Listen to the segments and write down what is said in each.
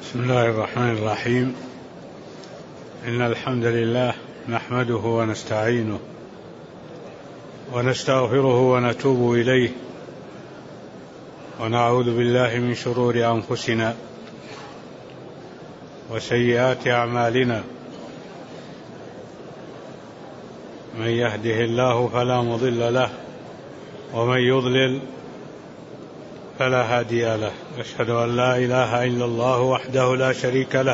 بسم الله الرحمن الرحيم. إن الحمد لله نحمده ونستعينه ونستغفره ونتوب إليه ونعوذ بالله من شرور أنفسنا وسيئات أعمالنا. من يهده الله فلا مضل له ومن يضلل فلا هادي له. أشهد أن لا إله إلا الله وحده لا شريك له،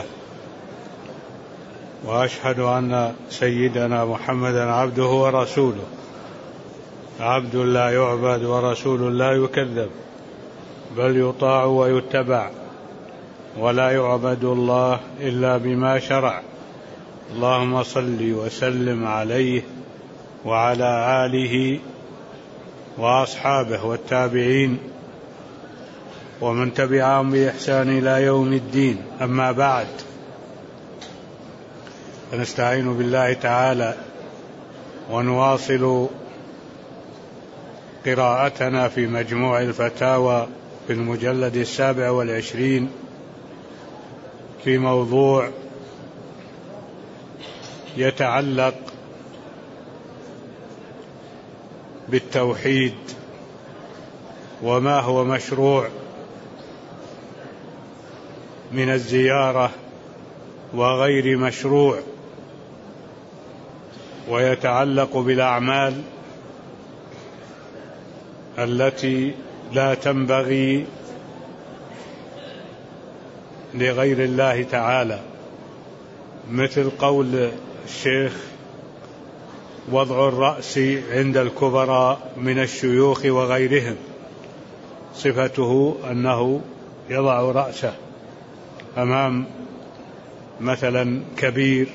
وأشهد أن سيدنا محمدا عبده ورسوله، عبد لا يعبد ورسول لا يكذب، بل يطاع ويتبع، ولا يعبد الله إلا بما شرع. اللهم صل وسلم عليه وعلى آله وأصحابه والتابعين ومن تبعهم بإحسان إلى يوم الدين. أما بعد، فنستعين بالله تعالى ونواصل قراءتنا في مجموع الفتاوى في المجلد 27 في موضوع يتعلق بالتوحيد وما هو مشروع من الزيارة وغير مشروع، ويتعلق بالأعمال التي لا تنبغي لغير الله تعالى، مثل قول الشيخ: وضع الرأس عند الكبراء من الشيوخ وغيرهم. صفته أنه يضع رأسه أمام مثلا كبير،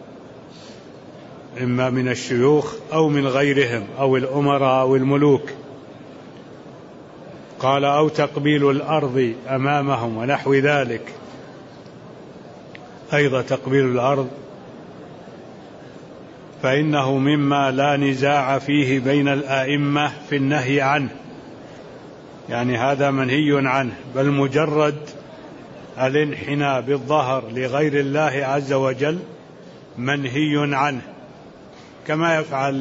إما من الشيوخ أو من غيرهم أو الأمراء أو الملوك. قال: أو تقبيل الأرض أمامهم ونحو ذلك. أيضا تقبيل الأرض فإنه مما لا نزاع فيه بين الآئمة في النهي عنه، يعني هذا منهي عنه، بل مجرد الانحناء بالظهر لغير الله عز وجل منهي عنه، كما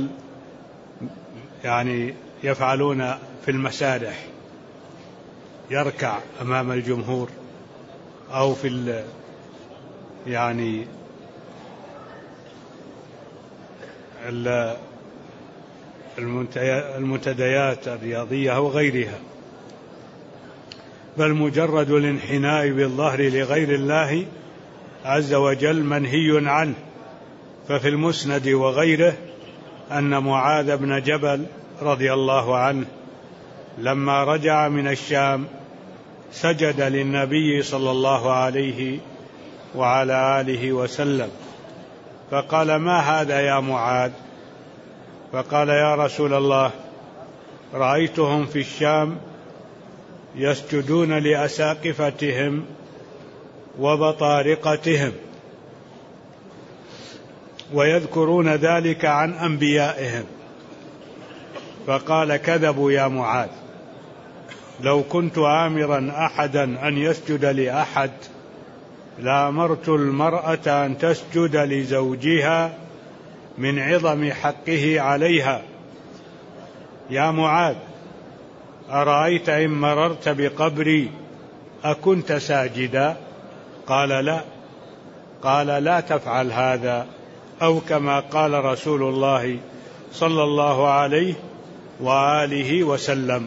يفعلون في المسارح، يركع أمام الجمهور، أو في المنتديات الرياضية أو غيرها، بل مجرد الانحناء بالظهر لغير الله عز وجل منهي عنه. ففي المسند وغيره أن معاذ بن جبل رضي الله عنه لما رجع من الشام سجد للنبي صلى الله عليه وعلى آله وسلم، فقال: ما هذا يا معاذ؟ فقال: يا رسول الله، رأيتهم في الشام يسجدون لأساقفتهم وبطارقتهم ويذكرون ذلك عن أنبيائهم. فقال: كذبوا يا معاذ، لو كنت آمرا أحدا أن يسجد لأحد لأمرت المرأة أن تسجد لزوجها من عظم حقه عليها. يا معاذ، أرأيت إن مررت بقبري أكنت ساجدا؟ قال: لا. قال: لا تفعل هذا، أو كما قال رسول الله صلى الله عليه وآله وسلم.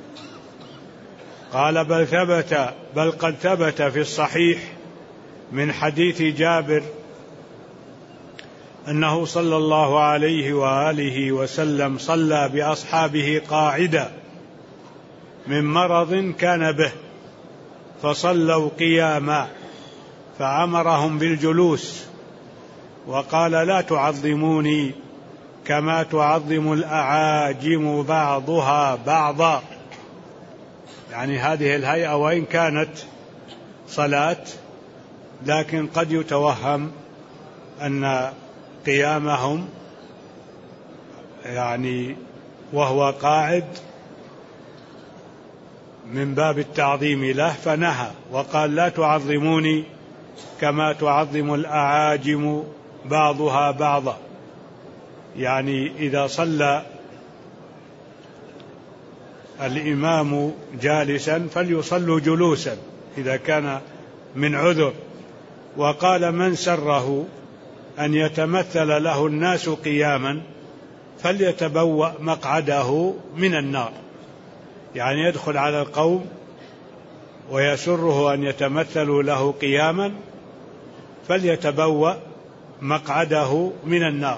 قال: بل قد ثبت في الصحيح من حديث جابر أنه صلى الله عليه وآله وسلم صلى بأصحابه قاعدا من مرض كان به، فصلوا قياما، فأمرهم بالجلوس، وقال: لا تعظموني كما تعظم الأعاجم بعضها بعضا. يعني هذه الهيئة وإن كانت صلاة، لكن قد يتوهم أن قيامهم وهو قاعد من باب التعظيم له، فنهى وقال: لا تعظموني كما تعظم الأعاجم بعضها بعضا. يعني إذا صلى الإمام جالسا فليصلوا جلوسا إذا كان من عذر. وقال من سره أن يتمثل له الناس قياما فليتبوأ مقعده من النار. يعني يدخل على القوم ويسره أن يتمثلوا له قياما فليتبوأ مقعده من النار.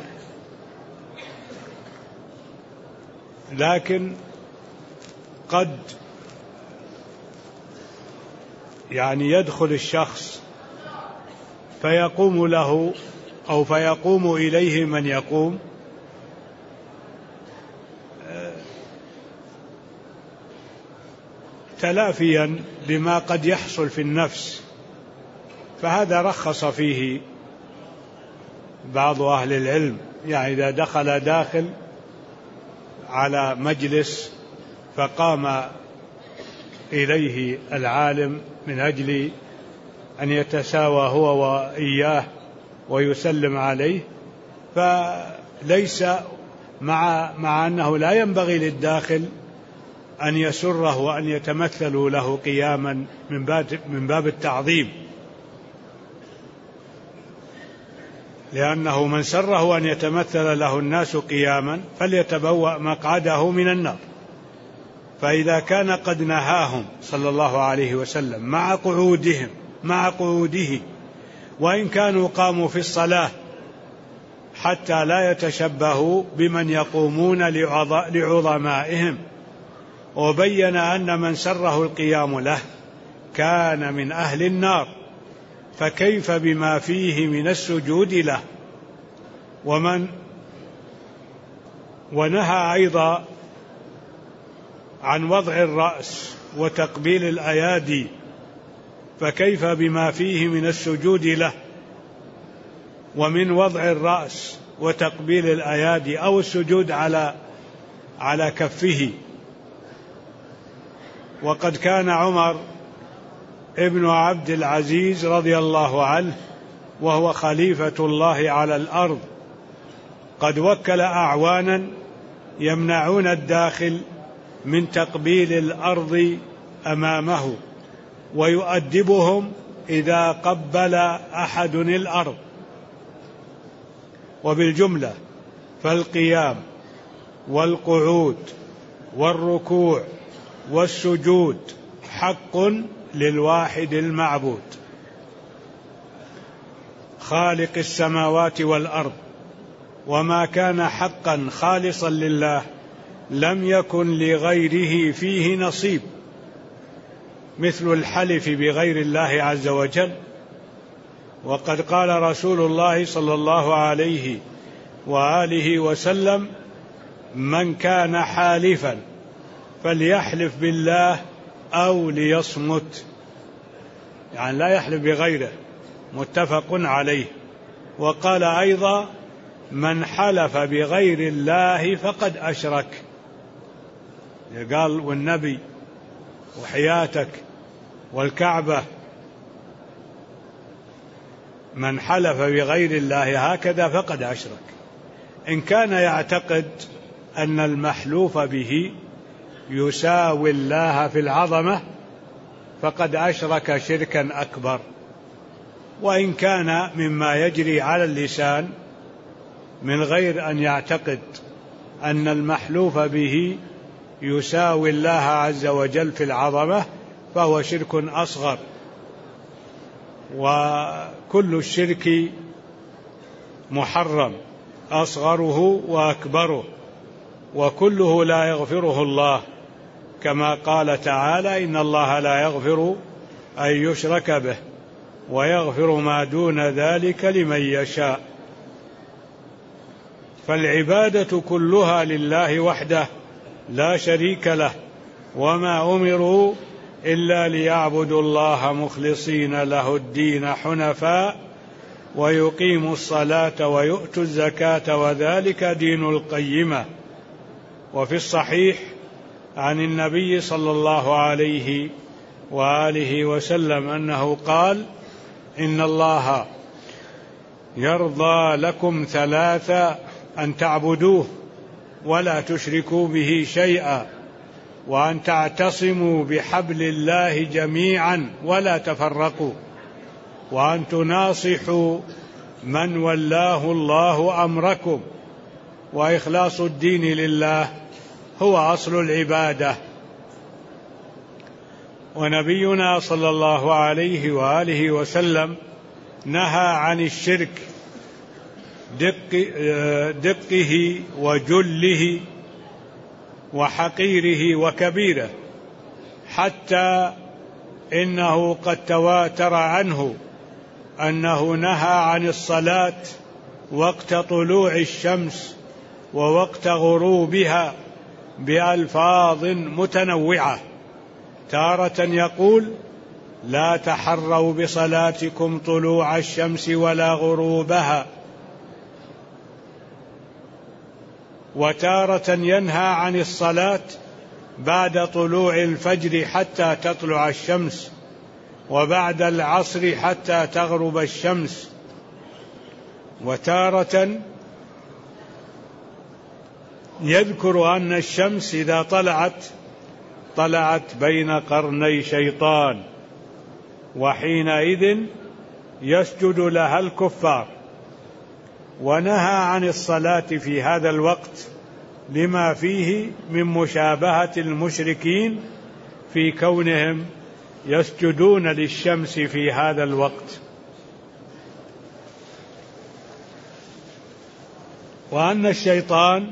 لكن قد يعني يدخل الشخص فيقوم له أو فيقوم إليه من يقوم تلافيا لما قد يحصل في النفس، فهذا رخص فيه بعض أهل العلم. يعني إذا دخل داخل على مجلس فقام إليه العالم من أجل أن يتساوى هو وإياه ويسلم عليه، فليس مع أنه لا ينبغي للداخل أن يسره وأن يتمثلوا له قياما من باب التعظيم، لأنه من سره أن يتمثل له الناس قياما فليتبوأ مقعده من النار. فإذا كان قد نهاهم صلى الله عليه وسلم مع قعوده وإن كانوا قاموا في الصلاة حتى لا يتشبهوا بمن يقومون لعظمائهم، وبين أن من سره القيام له كان من أهل النار، فكيف بما فيه من السجود له. ونهى أيضا عن وضع الرأس وتقبيل الأيادي، فكيف بما فيه من السجود له ومن وضع الرأس وتقبيل الأيادي أو السجود على كفه. وقد كان عمر ابن عبد العزيز رضي الله عنه وهو خليفة الله على الأرض قد وكل أعوانا يمنعون الداخل من تقبيل الأرض أمامه، ويؤدبهم إذا قبل أحد الأرض. وبالجملة فالقيام والقعود والركوع والسجود حق للواحد المعبود خالق السماوات والأرض، وما كان حقا خالصا لله لم يكن لغيره فيه نصيب، مثل الحلف بغير الله عز وجل. وقد قال رسول الله صلى الله عليه وآله وسلم: من كان حالفا فليحلف بالله أو ليصمت، يعني لا يحلف بغيره، متفق عليه. وقال أيضا: من حلف بغير الله فقد أشرك. قال: والنبي وحياتك والكعبة، من حلف بغير الله هكذا فقد أشرك. إن كان يعتقد أن المحلوف به يساوي الله في العظمة فقد أشرك شركا أكبر. وإن كان مما يجري على اللسان من غير أن يعتقد أن المحلوف به يساوي الله عز وجل في العظمة فهو شرك أصغر. وكل الشرك محرم، أصغره وأكبره، وكله لا يغفره الله، كما قال تعالى: إن الله لا يغفر أن يشرك به ويغفر ما دون ذلك لمن يشاء. فالعبادة كلها لله وحده لا شريك له، وما أمروا إلا ليعبدوا الله مخلصين له الدين حنفاء ويقيموا الصلاة ويؤتوا الزكاة وذلك دين القيمة. وفي الصحيح عن النبي صلى الله عليه وآله وسلم أنه قال: إن الله يرضى لكم ثلاثا: أن تعبدوه ولا تشركوا به شيئا، وأن تعتصموا بحبل الله جميعا ولا تفرقوا، وأن تناصحوا من ولاه الله أمركم، وإخلاص الدين لله هو أصل العبادة. ونبينا صلى الله عليه وآله وسلم نهى عن الشرك دقه وجله وحقيره وكبيره، حتى إنه قد تواتر عنه أنه نهى عن الصلاة وقت طلوع الشمس ووقت غروبها بألفاظ متنوعة. تارة يقول: لا تحروا بصلاتكم طلوع الشمس ولا غروبها، وتارة ينهى عن الصلاة بعد طلوع الفجر حتى تطلع الشمس، وبعد العصر حتى تغرب الشمس، وتارة يذكر أن الشمس إذا طلعت بين قرني شيطان، وحينئذ يسجد لها الكفار. ونهى عن الصلاة في هذا الوقت لما فيه من مشابهة المشركين في كونهم يسجدون للشمس في هذا الوقت. وأن الشيطان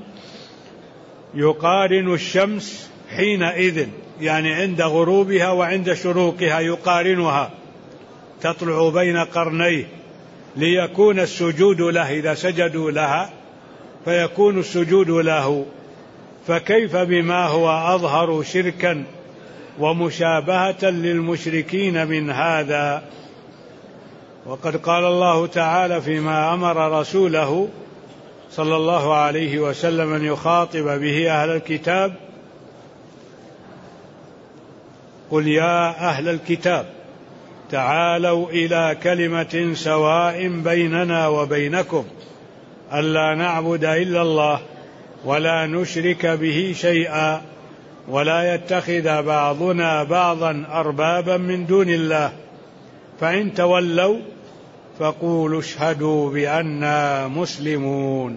يقارن الشمس حينئذ، يعني عند غروبها وعند شروقها يقارنها، تطلع بين قرنيه ليكون السجود له، إذا سجدوا لها فيكون السجود له، فكيف بما هو أظهر شركا ومشابهة للمشركين من هذا؟ وقد قال الله تعالى فيما أمر رسوله صلى الله عليه وسلم أن يخاطب به أهل الكتاب: قل يا أهل الكتاب تعالوا إلى كلمة سواء بيننا وبينكم ألا نعبد إلا الله ولا نشرك به شيئا ولا يتخذ بعضنا بعضا أربابا من دون الله فإن تولوا فقولوا اشهدوا بأننا مسلمون.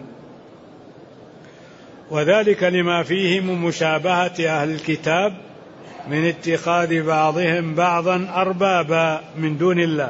وذلك لما فيه من مشابهة أهل الكتاب من اتخاذ بعضهم بعضا أربابا من دون الله،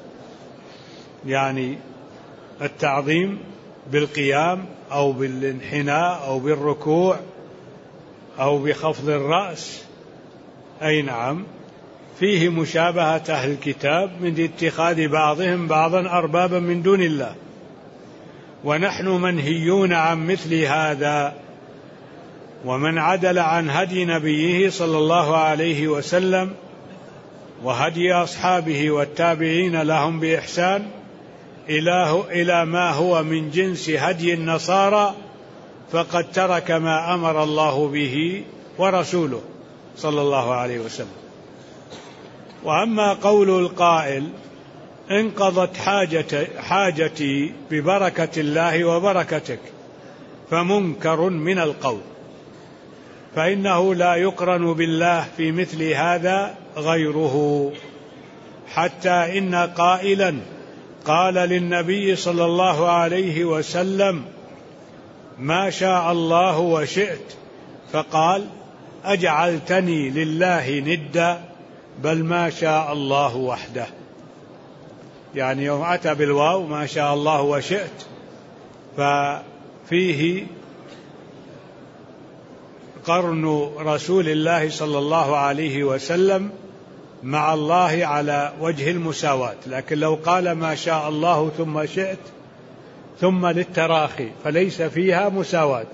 يعني التعظيم بالقيام أو بالانحناء أو بالركوع أو بخفض الرأس، أي نعم، فيه مشابهة أهل الكتاب من اتخاذ بعضهم بعضا أربابا من دون الله. ونحن منهيون عن مثل هذا. ومن عدل عن هدي نبيه صلى الله عليه وسلم وهدي أصحابه والتابعين لهم بإحسان إلى ما هو من جنس هدي النصارى فقد ترك ما أمر الله به ورسوله صلى الله عليه وسلم. وأما قول القائل: انقضت حاجتي ببركة الله وبركتك، فمنكر من القول، فإنه لا يقرن بالله في مثل هذا غيره، حتى إن قائلا قال للنبي صلى الله عليه وسلم: ما شاء الله وشئت، فقال: أجعلتني لله ندا بل ما شاء الله وحده. يعني يوم أتى بالواو ما شاء الله وشئت ففيه قرن رسول الله صلى الله عليه وسلم مع الله على وجه المساواة. لكن لو قال ما شاء الله ثم شئت ثم للتراخي فليس فيها مساواة.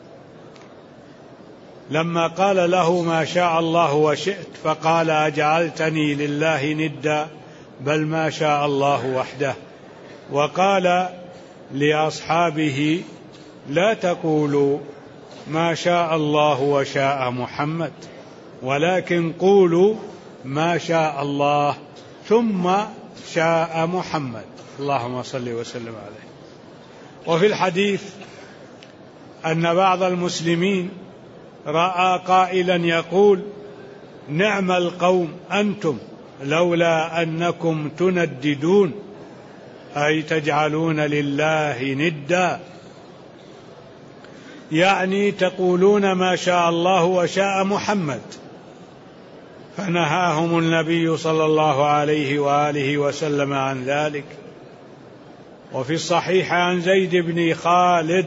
لما قال له ما شاء الله وشئت فقال: أجعلتني لله ندا بل ما شاء الله وحده. وقال لأصحابه: لا تقولوا ما شاء الله وشاء محمد، ولكن قولوا ما شاء الله شاء محمد، اللهم صل وسلم عليه. وفي الحديث أن بعض المسلمين رأى قائلا يقول: نعم القوم أنتم لولا أنكم تنددون، أي تجعلون لله ندا، يعني تقولون ما شاء الله وشاء محمد. فنهاهم النبي صلى الله عليه وآله وسلم عن ذلك. وفي الصحيح عن زيد بن خالد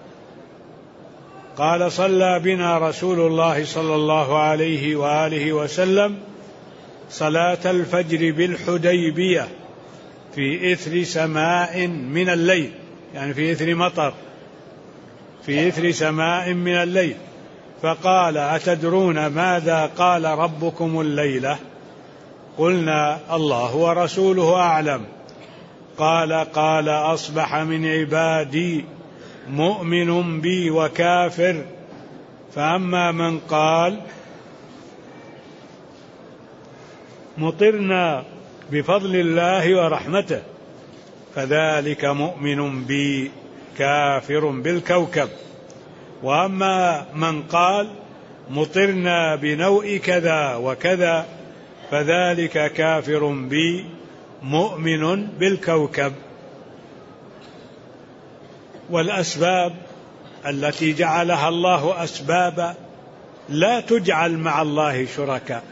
قال: صلى بنا رسول الله صلى الله عليه وآله وسلم صلاة الفجر بالحديبية في إثر سماء من الليل، يعني في إثر مطر، في إثر سماء من الليل، فقال: أتدرون ماذا قال ربكم الليلة؟ قلنا: الله ورسوله أعلم. قال: أصبح من عبادي مؤمن بي وكافر، فأما من قال مطرنا بفضل الله ورحمته فذلك مؤمن بي كافر بالكوكب، وأما من قال مطرنا بنوء كذا وكذا فذلك كافر بي مؤمن بالكوكب. والأسباب التي جعلها الله أسبابا لا تجعل مع الله شركاء،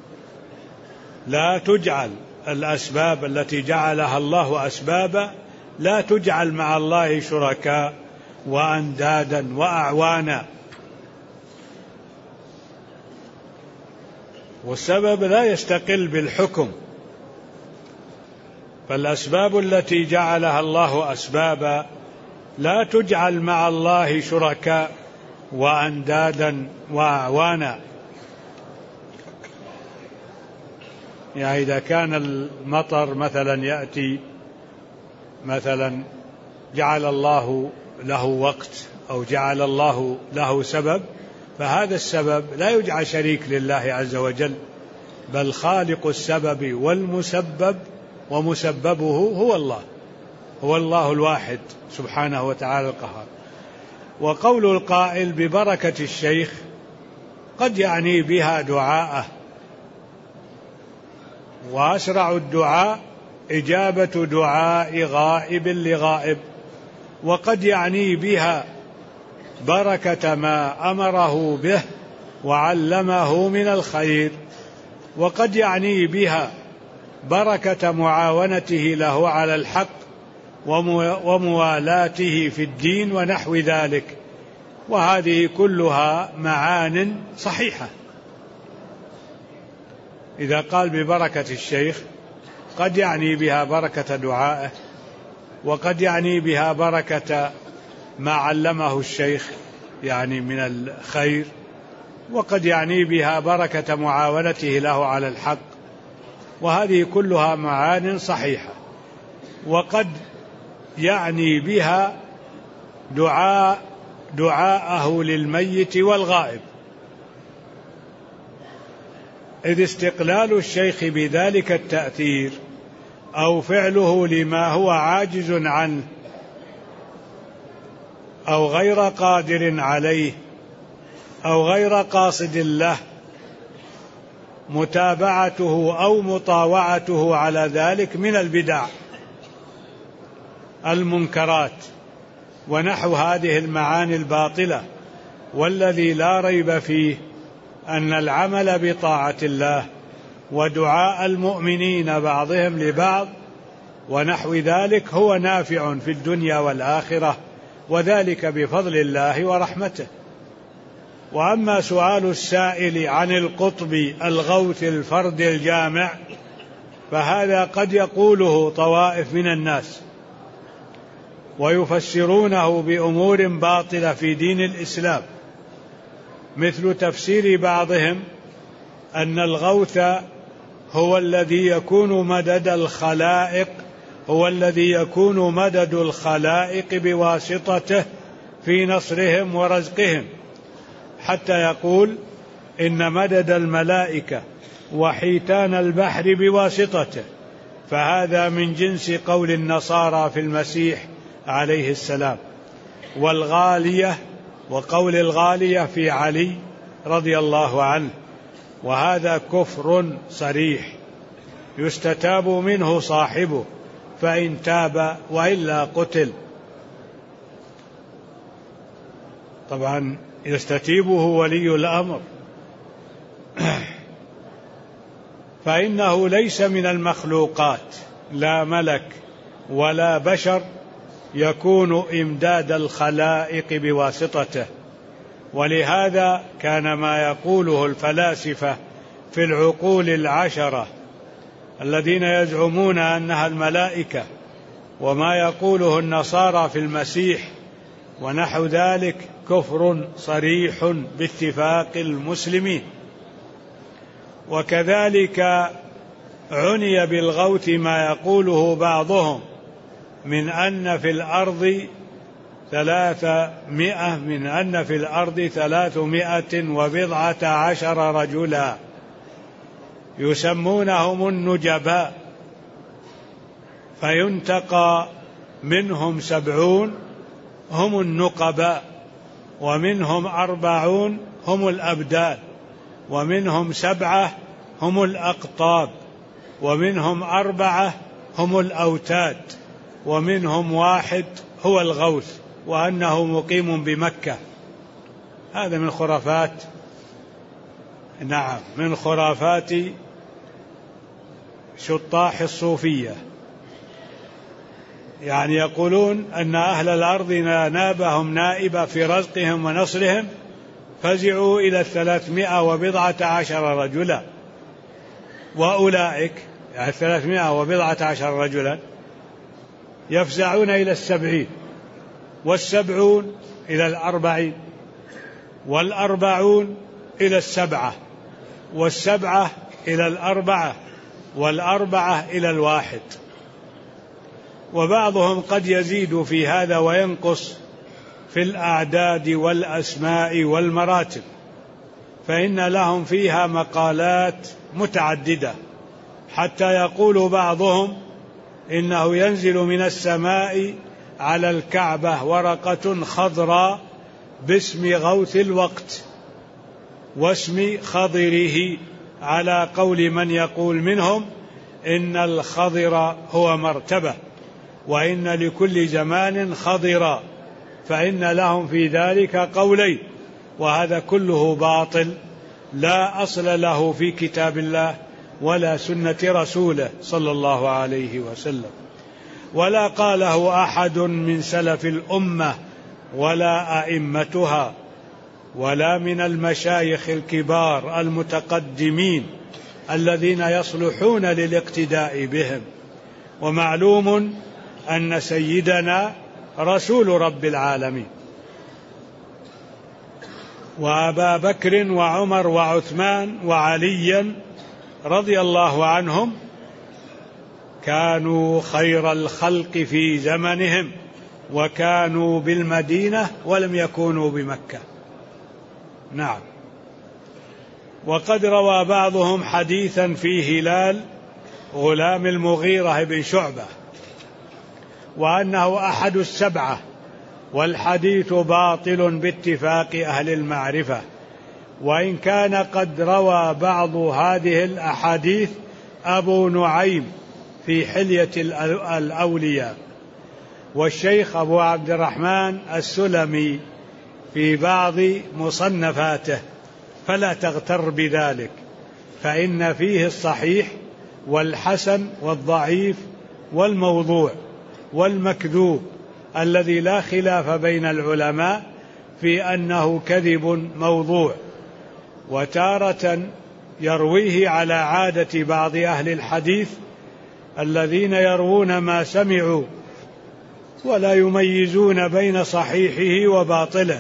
لا تجعل الأسباب التي جعلها الله أسبابا لا تجعل مع الله شركاء وأندادا وأعوانا. والسبب لا يستقل بالحكم، فالأسباب التي جعلها الله أسبابا لا تجعل مع الله شركاء وأندادا وأعوانا. يعني إذا كان المطر مثلا يأتي مثلا جعل الله له وقت أو جعل الله له سبب، فهذا السبب لا يجعل شريك لله عز وجل، بل خالق السبب والمسبب ومسببه هو الله، هو الله الواحد سبحانه وتعالى القهار. وقول القائل ببركة الشيخ قد يعني بها دعاءه، وأسرع الدعاء إجابة دعاء غائب لغائب، وقد يعني بها بركة ما أمره به وعلمه من الخير، وقد يعني بها بركة معاونته له على الحق وموالاته في الدين ونحو ذلك، وهذه كلها معان صحيحة. إذا قال ببركة الشيخ قد يعني بها بركة دعائه، وقد يعني بها بركة ما علمه الشيخ يعني من الخير، وقد يعني بها بركة معاونته له على الحق، وهذه كلها معان صحيحة. وقد يعني بها دعاءه للميت والغائب، إذ استقلال الشيخ بذلك التأثير أو فعله لما هو عاجز عنه أو غير قادر عليه أو غير قاصد له، متابعته أو مطاوعته على ذلك من البدع المنكرات ونحو هذه المعاني الباطلة. والذي لا ريب فيه أن العمل بطاعة الله ودعاء المؤمنين بعضهم لبعض ونحو ذلك هو نافع في الدنيا والآخرة، وذلك بفضل الله ورحمته. وأما سؤال السائل عن القطب الغوث الفرد الجامع فهذا قد يقوله طوائف من الناس ويفسرونه بأمور باطلة في دين الإسلام، مثل تفسير بعضهم أن الغوث هو الذي يكون مدد الخلائق، هو الذي يكون مدد الخلائق بواسطته في نصرهم ورزقهم، حتى يقول إن مدد الملائكة وحيتان البحر بواسطته، فهذا من جنس قول النصارى في المسيح عليه السلام، والغالية وقول الغالية في علي رضي الله عنه، وهذا كفر صريح يستتاب منه صاحبه فإن تاب وإلا قتل. طبعا يستتيبه ولي الأمر، فإنه ليس من المخلوقات، لا ملك ولا بشر يكون إمداد الخلائق بواسطته. ولهذا كان ما يقوله الفلاسفة في العقول العشرة الذين يزعمون أنها الملائكة، وما يقوله النصارى في المسيح ونحو ذلك، كفر صريح باتفاق المسلمين. وكذلك عني بالغوث ما يقوله بعضهم من أن في الأرض 319 رجلا يسمونهم النجباء، فينتقى منهم 70 هم النقباء، ومنهم 40 هم الأبدال، ومنهم 7 هم الأقطاب، ومنهم 4 هم الأوتاد، ومنهم 1 هو الغوث، وأنه مقيم بمكة. هذا من خرافات، نعم، من خرافات شطاح الصوفية. يعني يقولون أن أهل الأرض نابهم نائبة في رزقهم ونصرهم، فزعوا إلى 319 رجلا، وأولئك يعني 319 رجلا يفزعون إلى 70، وال70 إلى 40، وال40 إلى 7، وال7 إلى 4، وال4 إلى 1. وبعضهم قد يزيد في هذا وينقص في الأعداد والأسماء والمراتب، فإن لهم فيها مقالات متعددة، حتى يقول بعضهم إنه ينزل من السماء على الكعبة ورقة خضراء باسم غوث الوقت واسم خضره، على قول من يقول منهم إن الخضر هو مرتبة، وإن لكل زمان خضرا، فإن لهم في ذلك قولين، وهذا كله باطل لا أصل له في كتاب الله ولا سنة رسوله صلى الله عليه وسلم، ولا قاله أحد من سلف الأمة ولا أئمتها ولا من المشايخ الكبار المتقدمين الذين يصلحون للاقتداء بهم. ومعلوم أن سيدنا رسول رب العالمين، وأبا بكر وعمر وعثمان وعليا رضي الله عنهم كانوا خير الخلق في زمنهم، وكانوا بالمدينة ولم يكونوا بمكة. نعم. وقد روى بعضهم حديثا في هلال غلام المغيرة بن شعبة وأنه أحد 7، والحديث باطل باتفاق أهل المعرفة، وإن كان قد روى بعض هذه الأحاديث أبو نعيم في حلية الأولياء، والشيخ أبو عبد الرحمن السلمي في بعض مصنفاته، فلا تغتر بذلك، فإن فيه الصحيح والحسن والضعيف والموضوع والمكذوب الذي لا خلاف بين العلماء في أنه كذب موضوع. وتارة يرويه على عادة بعض أهل الحديث الذين يروون ما سمعوا ولا يميزون بين صحيحه وباطله.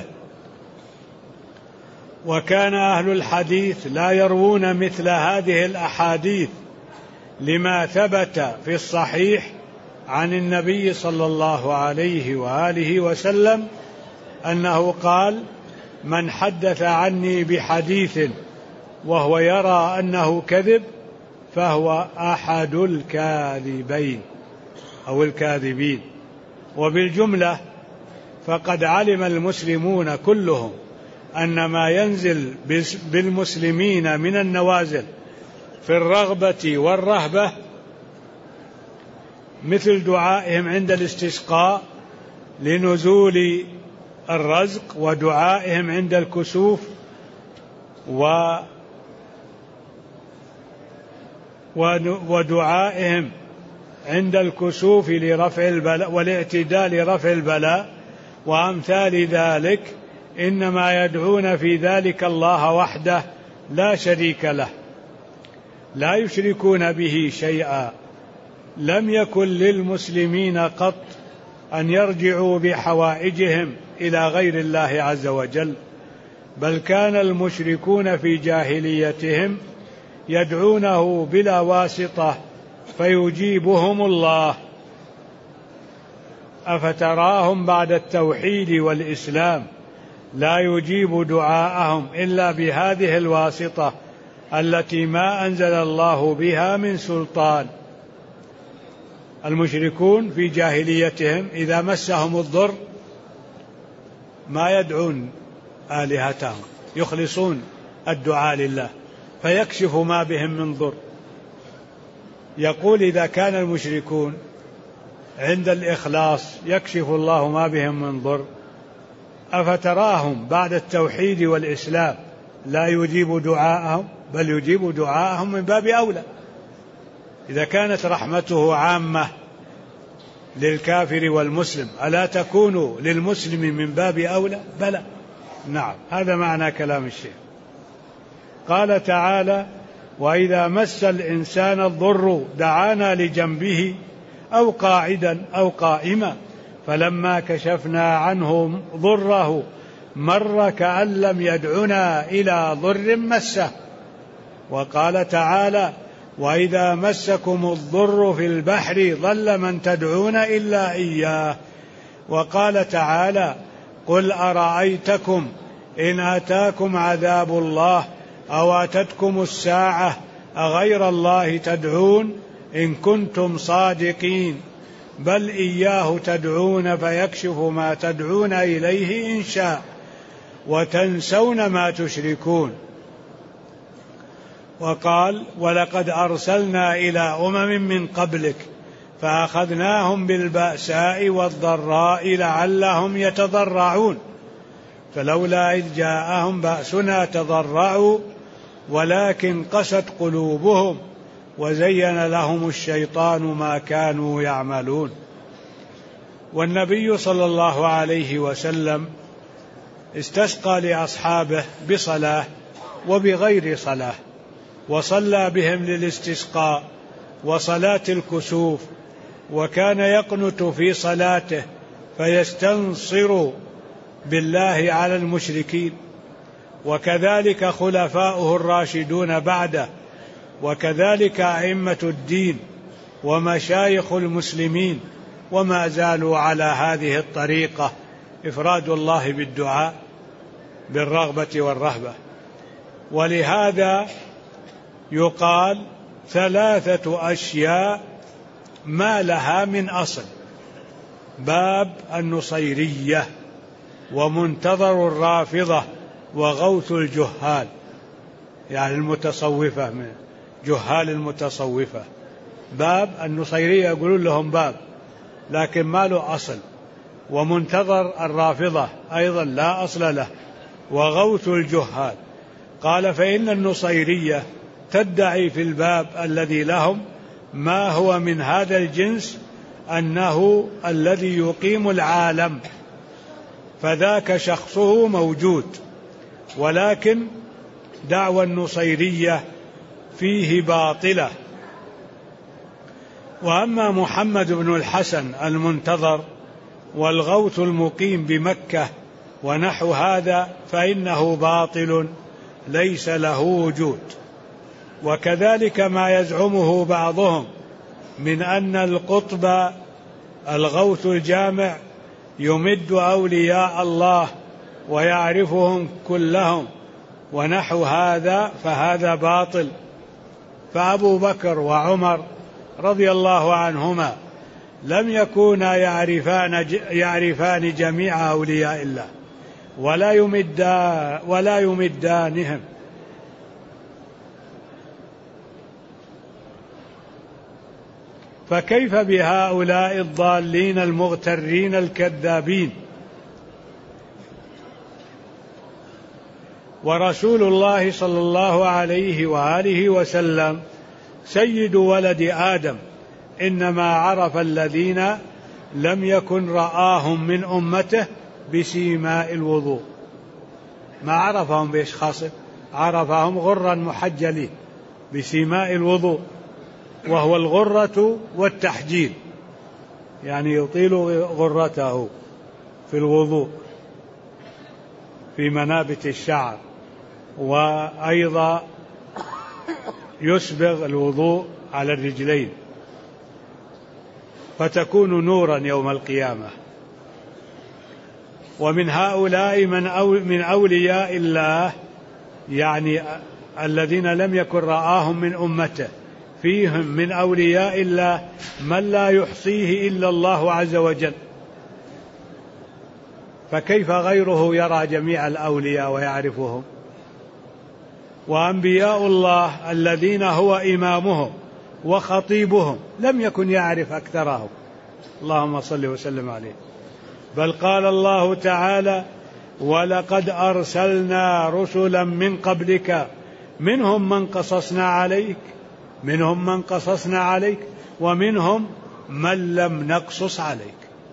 وكان أهل الحديث لا يروون مثل هذه الأحاديث لما ثبت في الصحيح عن النبي صلى الله عليه وآله وسلم أنه قال: من حدث عني بحديث وهو يرى أنه كذب فهو أحد الكاذبين أو الكاذبين. وبالجملة فقد علم المسلمون كلهم أن ما ينزل بالمسلمين من النوازل في الرغبة والرهبة مثل دعائهم عند الاستسقاء لنزول الرزق، ودعائهم عند الكسوف، ودعائهم عند الكسوف لرفع البلاء والاعتداء لرفع البلاء وأمثال ذلك، إنما يدعون في ذلك الله وحده لا شريك له، لا يشركون به شيئا. لم يكن للمسلمين قط أن يرجعوا بحوائجهم إلى غير الله عز وجل، بل كان المشركون في جاهليتهم يدعونه بلا واسطة فيجيبهم الله. أفتراهم بعد التوحيد والإسلام لا يجيب دعاءهم إلا بهذه الواسطة التي ما أنزل الله بها من سلطان. المشركون في جاهليتهم إذا مسهم الضر ما يدعون آلهتهم، يخلصون الدعاء لله فيكشف ما بهم من ضر. يقول إذا كان المشركون عند الإخلاص يكشف الله ما بهم من ضر، أفتراهم بعد التوحيد والإسلام لا يجيب دعاءهم؟ بل يجيب دعاءهم من باب أولى. إذا كانت رحمته عامة للكافر والمسلم ألا تكون للمسلم من باب أولى؟ بلى، نعم، هذا معنى كلام الشيخ. قال تعالى: وإذا مس الإنسان الضر دعانا لجنبه أو قاعدا أو قائما فلما كشفنا عنه ضره مر كأن لم يدعنا إلى ضر مسه. وقال تعالى: وإذا مسكم الضر في البحر ضل من تدعون إلا إياه. وقال تعالى: قل أرأيتكم إن أتاكم عذاب الله أو أتتكم الساعة أغير الله تدعون إن كنتم صادقين بل إياه تدعون فيكشف ما تدعون إليه إن شاء وتنسون ما تشركون. وقال: ولقد أرسلنا إلى أمم من قبلك فأخذناهم بالبأساء والضراء لعلهم يتضرعون فلولا إذ جاءهم بأسنا تضرعوا ولكن قست قلوبهم وزين لهم الشيطان ما كانوا يعملون. والنبي صلى الله عليه وسلم استسقى لأصحابه بصلاة وبغير صلاة، وصلى بهم للاستسقاء وصلاة الكسوف، وكان يقنت في صلاته فيستنصر بالله على المشركين، وكذلك خلفاؤه الراشدون بعده، وكذلك أئمة الدين ومشايخ المسلمين، وما زالوا على هذه الطريقة، إفراد الله بالدعاء بالرغبة والرهبة. ولهذا يقال: ثلاثة أشياء ما لها من أصل: باب النصيرية، ومنتظر الرافضة، وغوث الجهال، يعني المتصوفة، من جهال المتصوفة. باب النصيرية يقولون لهم باب لكن ما له أصل، ومنتظر الرافضة أيضا لا أصل له، وغوث الجهال. قال: فإن النصيرية تدعي في الباب الذي لهم ما هو من هذا الجنس أنه الذي يقيم العالم، فذاك شخصه موجود، ولكن دعوى النصيرية فيه باطلة. وأما محمد بن الحسن المنتظر والغوث المقيم بمكة ونحو هذا فإنه باطل ليس له وجود. وكذلك ما يزعمه بعضهم من أن القطب الغوث الجامع يمد أولياء الله ويعرفهم كلهم ونحو هذا، فهذا باطل. فأبو بكر وعمر رضي الله عنهما لم يكونا يعرفان جميع أولياء الله ولا يمدانهم، فكيف بهؤلاء الضالين المغترين الكذابين؟ ورسول الله صلى الله عليه وآله وسلم سيد ولد آدم، إنما عرف الذين لم يكن رآهم من أمته بسيماء الوضوء، ما عرفهم بأشخاصهم، عرفهم غرا محجلين بسيماء الوضوء، وهو الغرة والتحجيل، يعني يطيل غرته في الوضوء في منابت الشعر، وأيضا يسبغ الوضوء على الرجلين فتكون نورا يوم القيامة. ومن هؤلاء من أولياء الله، يعني الذين لم يكن رآهم من أمته، فيهم من أولياء الله من لا يحصيه إلا الله عز وجل، فكيف غيره يرى جميع الأولياء ويعرفهم؟ وأنبياء الله الذين هو إمامهم وخطيبهم لم يكن يعرف أكثرهم، اللهم صل وسلم عليه. بل قال الله تعالى: ولقد أرسلنا رسلا من قبلك منهم من قصصنا عليك ومنهم من لم نقصص عليك.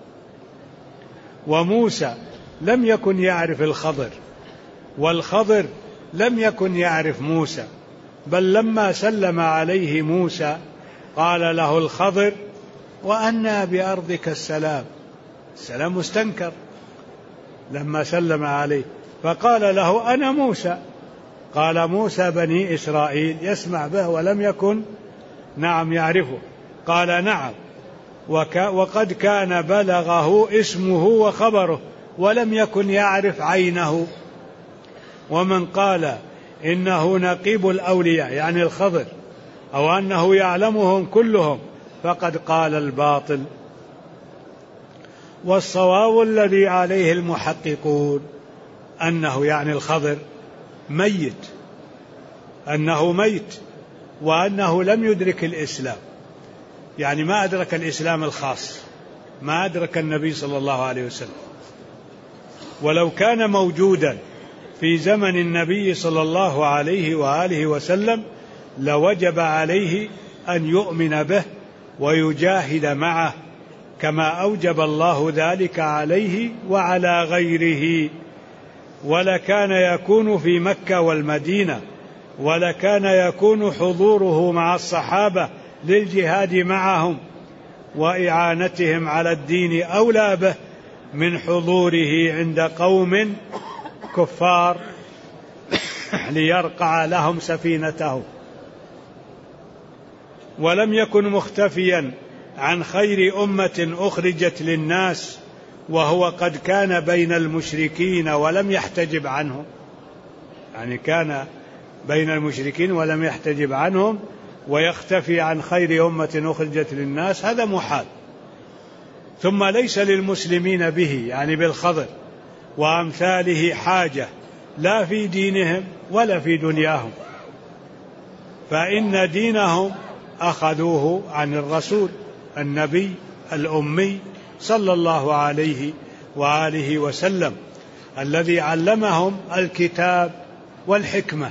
وموسى لم يكن يعرف الخضر، والخضر لم يكن يعرف موسى، بل لما سلم عليه موسى قال له الخضر: وأنى بأرضك السلام. السلام مستنكر لما سلم عليه، فقال له: أنا موسى. قال: موسى بني إسرائيل يسمع به ولم يكن يعرفه. قال: نعم، وقد كان بلغه اسمه وخبره ولم يكن يعرف عينه. ومن قال إنه نقيب الأولياء يعني الخضر، أو أنه يعلمهم كلهم، فقد قال الباطل. والصواب الذي عليه المحققون أنه يعني الخضر ميت، أنه ميت، وأنه لم يدرك الإسلام، يعني ما أدرك الإسلام الخاص، ما أدرك النبي صلى الله عليه وسلم. ولو كان موجودا في زمن النبي صلى الله عليه وآله وسلم لوجب عليه أن يؤمن به ويجاهد معه، كما أوجب الله ذلك عليه وعلى غيره. ولكان يكون في مكة والمدينة، ولكان يكون حضوره مع الصحابة للجهاد معهم وإعانتهم على الدين أولى به من حضوره عند قوم كفار ليرقع لهم سفينته. ولم يكن مختفيا عن خير أمة أخرجت للناس، وهو قد كان بين المشركين ولم يحتجب عنهم، يعني كان بين المشركين ولم يحتجب عنهم، ويختفي عن خير أمة أخرجت للناس، هذا محال. ثم ليس للمسلمين به يعني بالخضر وأمثاله حاجة لا في دينهم ولا في دنياهم، فإن دينهم أخذوه عن الرسول النبي الأمي صلى الله عليه وآله وسلم، الذي علمهم الكتاب والحكمة.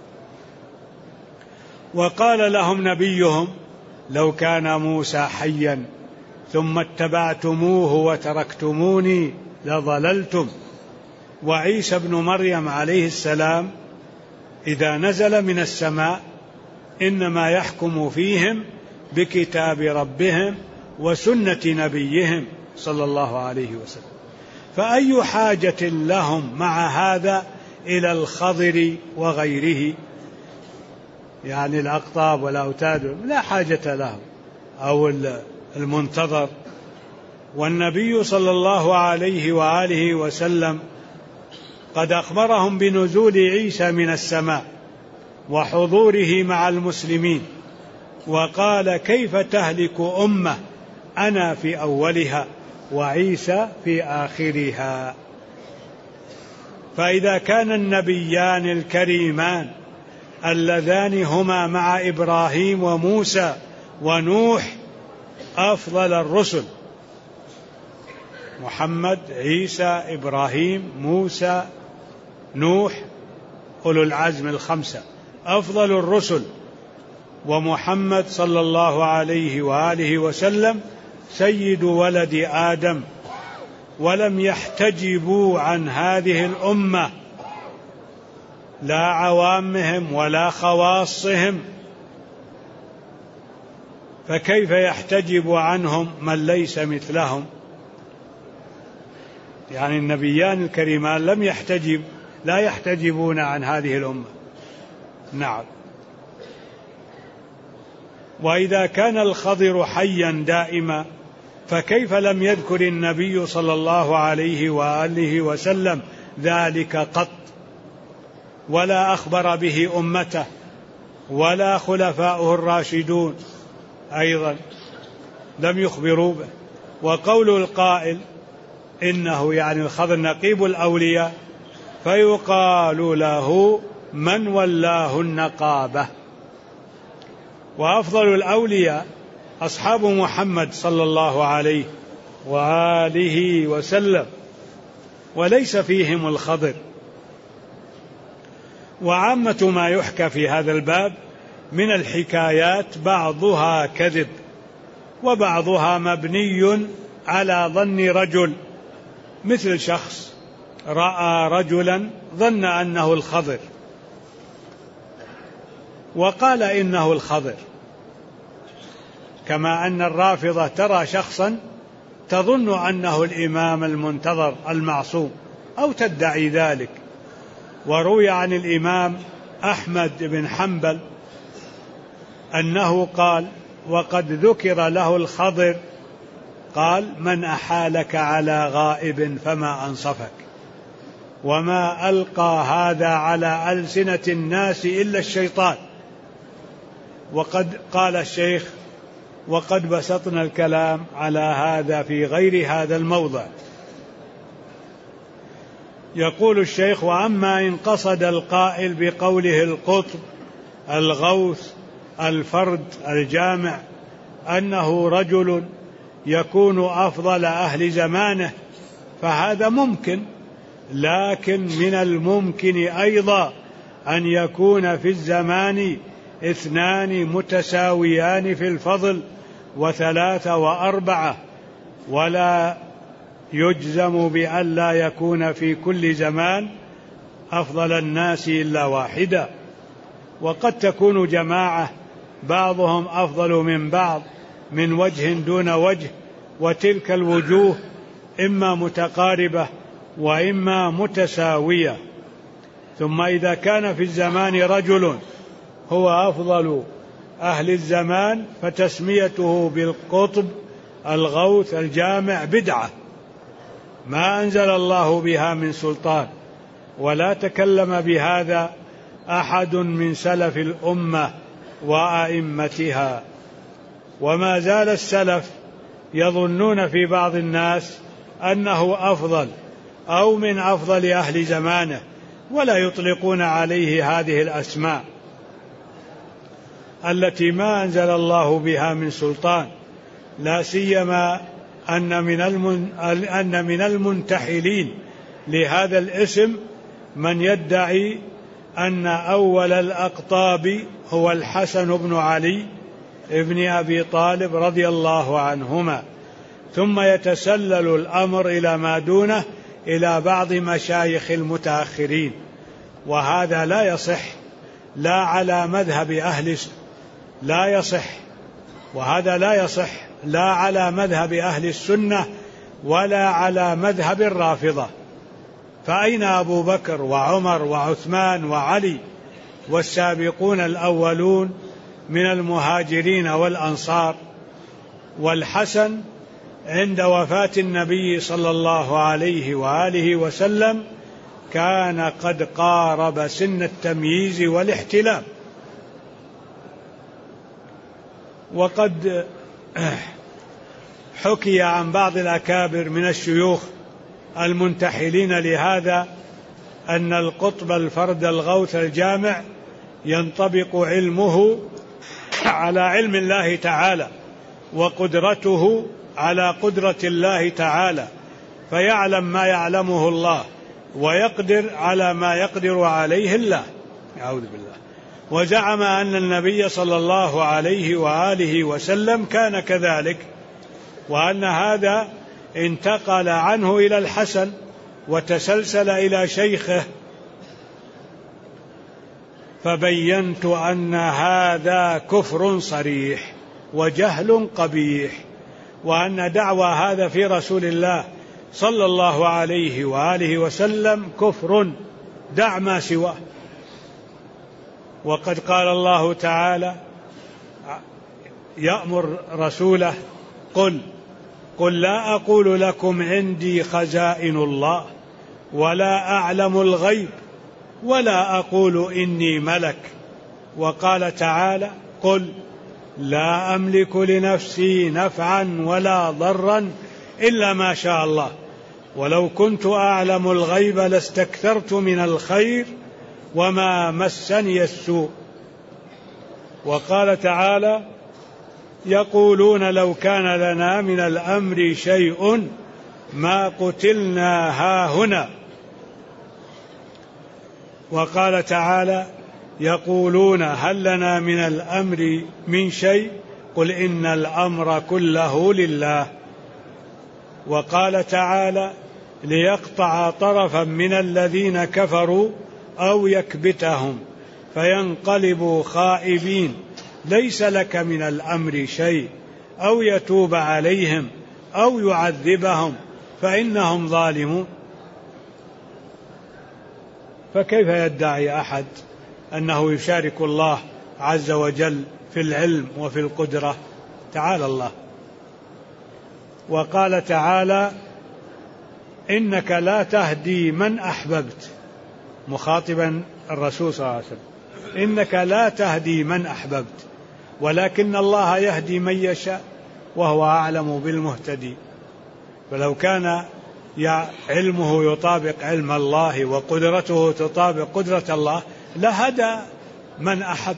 وقال لهم نبيهم: لو كان موسى حيا ثم اتبعتموه وتركتموني لضللتم. وعيسى ابن مريم عليه السلام إذا نزل من السماء إنما يحكم فيهم بكتاب ربهم وسنة نبيهم صلى الله عليه وسلم، فأي حاجة لهم مع هذا إلى الخضر وغيره، يعني الأقطاب والأوتاد لا حاجة لهم، أو المنتظر. والنبي صلى الله عليه وآله وسلم قد أخبرهم بنزول عيسى من السماء وحضوره مع المسلمين، وقال كيف تهلك أمة أنا في أولها وعيسى في آخرها. فإذا كان النبيان الكريمان اللذان هما مع إبراهيم وموسى ونوح أفضل الرسل، محمد عيسى إبراهيم موسى نوح أولو العزم الخمسة أفضل الرسل، ومحمد صلى الله عليه وآله وسلم سيد ولد آدم، ولم يحتجبوا عن هذه الأمة لا عوامهم ولا خواصهم، فكيف يحتجب عنهم من ليس مثلهم؟ يعني النبيان الكريمان لا يحتجبون عن هذه الأمة. نعم. وإذا كان الخضر حيا دائما فكيف لم يذكر النبي صلى الله عليه وآله وسلم ذلك قط، ولا أخبر به أمته ولا خلفاؤه الراشدون أيضا لم يخبروا به؟ وقول القائل إنه يعني الخضر نقيب الأولياء فيقال له من ولاه النقابة. وأفضل الأولياء أصحاب محمد صلى الله عليه وآله وسلم، وليس فيهم الخضر. وعامة ما يحكى في هذا الباب من الحكايات بعضها كذب وبعضها مبني على ظن رجل، مثل شخص رأى رجلا ظن أنه الخضر وقال إنه الخضر، كما أن الرافضة ترى شخصا تظن أنه الإمام المنتظر المعصوم أو تدعي ذلك. وروي عن الإمام أحمد بن حنبل أنه قال وقد ذكر له الخضر قال من أحالك على غائب فما أنصفك، وما ألقى هذا على ألسنة الناس إلا الشيطان. وقد قال الشيخ وقد بسطنا الكلام على هذا في غير هذا الموضع. يقول الشيخ وأما إن قصد القائل بقوله القطب الغوث الفرد الجامع أنه رجل يكون أفضل أهل زمانه فهذا ممكن، لكن من الممكن أيضا أن يكون في الزمان اثنان متساويان في الفضل وثلاثة وأربعة، ولا يجزم بأن لا يكون في كل زمان أفضل الناس إلا واحدا. وقد تكون جماعة بعضهم أفضل من بعض من وجه دون وجه، وتلك الوجوه إما متقاربة وإما متساوية. ثم إذا كان في الزمان رجل هو أفضل أهل الزمان فتسميته بالقطب الغوث الجامع بدعة ما أنزل الله بها من سلطان، ولا تكلم بهذا أحد من سلف الأمة وأئمتها. وما زال السلف يظنون في بعض الناس أنه أفضل أو من أفضل أهل زمانه، ولا يطلقون عليه هذه الأسماء التي ما أنزل الله بها من سلطان، لا سيما أن من المنتحلين لهذا الاسم من يدعي أن أول الأقطاب هو الحسن بن علي ابن أبي طالب رضي الله عنهما، ثم يتسلل الأمر إلى ما دونه إلى بعض مشايخ المتأخرين، وهذا لا يصح لا على مذهب لا على مذهب أهل السنة ولا على مذهب الرافضة. فأين أبو بكر وعمر وعثمان وعلي والسابقون الأولون من المهاجرين والأنصار؟ والحسن عند وفاة النبي صلى الله عليه وآله وسلم كان قد قارب سن التمييز والاحتلام. وقد حكي عن بعض الأكابر من الشيوخ المنتحلين لهذا أن القطب الفرد الغوث الجامع ينطبق علمه على علم الله تعالى وقدرته على قدرة الله تعالى، فيعلم ما يعلمه الله ويقدر على ما يقدر عليه الله. أعوذ بالله. وزعم أن النبي صلى الله عليه وآله وسلم كان كذلك، وأن هذا انتقل عنه إلى الحسن وتسلسل إلى شيخه، فبينت أن هذا كفر صريح وجهل قبيح، وأن دعوى هذا في رسول الله صلى الله عليه وآله وسلم كفر، دع ما سواه. وقد قال الله تعالى يأمر رسوله قل لا أقول لكم عندي خزائن الله ولا أعلم الغيب ولا أقول إني ملك. وقال تعالى قل لا أملك لنفسي نفعا ولا ضرا إلا ما شاء الله ولو كنت أعلم الغيب لاستكثرت من الخير وما مسني السوء. وقال تعالى يقولون لو كان لنا من الأمر شيء ما قتلنا هاهنا. وقال تعالى يقولون هل لنا من الأمر من شيء قل إن الأمر كله لله. وقال تعالى ليقطع طرفا من الذين كفروا أو يكبتهم فينقلبوا خائبين ليس لك من الأمر شيء أو يتوب عليهم أو يعذبهم فإنهم ظالمون. فكيف يدعي أحد أنه يشارك الله عز وجل في العلم وفي القدرة؟ تعالى الله. وقال تعالى إنك لا تهدي من أحببت، مخاطبا الرسول صلى الله عليه وسلم، إنك لا تهدي من أحببت ولكن الله يهدي من يشاء وهو أعلم بالمهتدين. فلو كان علمه يطابق علم الله وقدرته تطابق قدرة الله لهدى من أحب.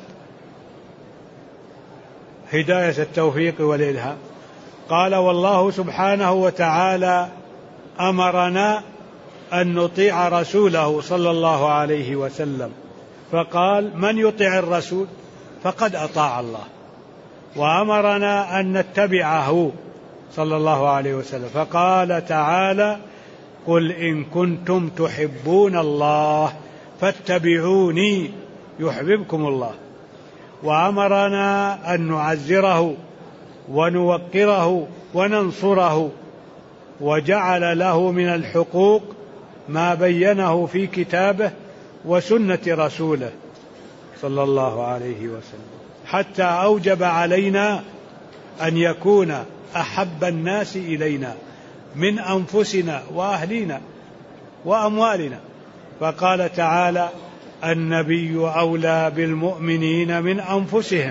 هداية التوفيق والإلهام. قال والله سبحانه وتعالى أمرنا أن نطيع رسوله صلى الله عليه وسلم، فقال من يطع الرسول فقد أطاع الله، وأمرنا أن نتبعه صلى الله عليه وسلم، فقال تعالى قل إن كنتم تحبون الله فاتبعوني يحببكم الله. وأمرنا أن نعزره ونوقره وننصره، وجعل له من الحقوق ما بينه في كتابه وسنة رسوله صلى الله عليه وسلم، حتى أوجب علينا أن يكون أحب الناس إلينا من أنفسنا وأهلنا وأموالنا. فقال تعالى النبي أولى بالمؤمنين من أنفسهم.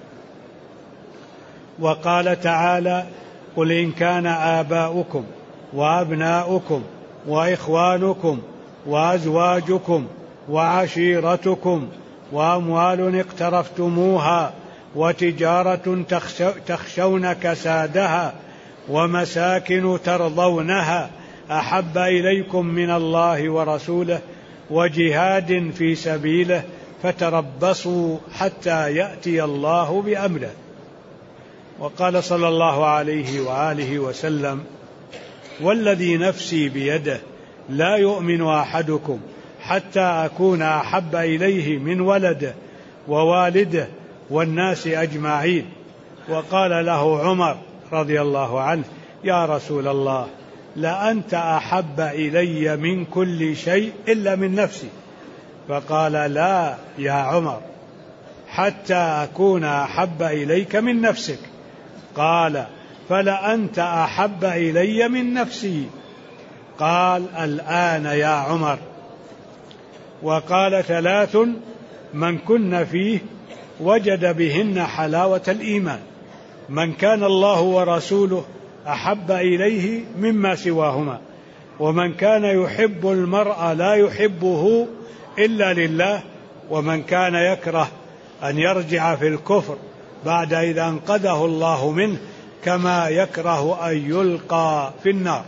وقال تعالى قل إن كان آباؤكم وأبناؤكم وإخوانكم وأزواجكم وعشيرتكم وأموال اقترفتموها وتجارة تخشون كسادها ومساكن ترضونها أحب إليكم من الله ورسوله وجهاد في سبيله فتربصوا حتى يأتي الله بأمره. وقال صلى الله عليه وآله وسلم والذي نفسي بيده لا يؤمن أحدكم حتى أكون أحب إليه من ولده ووالده والناس أجمعين. وقال له عمر رضي الله عنه يا رسول الله لأنت أحب إلي من كل شيء إلا من نفسي. فقال لا يا عمر حتى أكون أحب إليك من نفسك. قال فلأنت أحب إلي من نفسي. قال الآن يا عمر. وقال ثلاث من كن فيه وجد بهن حلاوة الإيمان من كان الله ورسوله أحب إليه مما سواهما، ومن كان يحب المرء لا يحبه إلا لله، ومن كان يكره أن يرجع في الكفر بعد إذا أنقذه الله منه كما يكره أن يلقى في النار.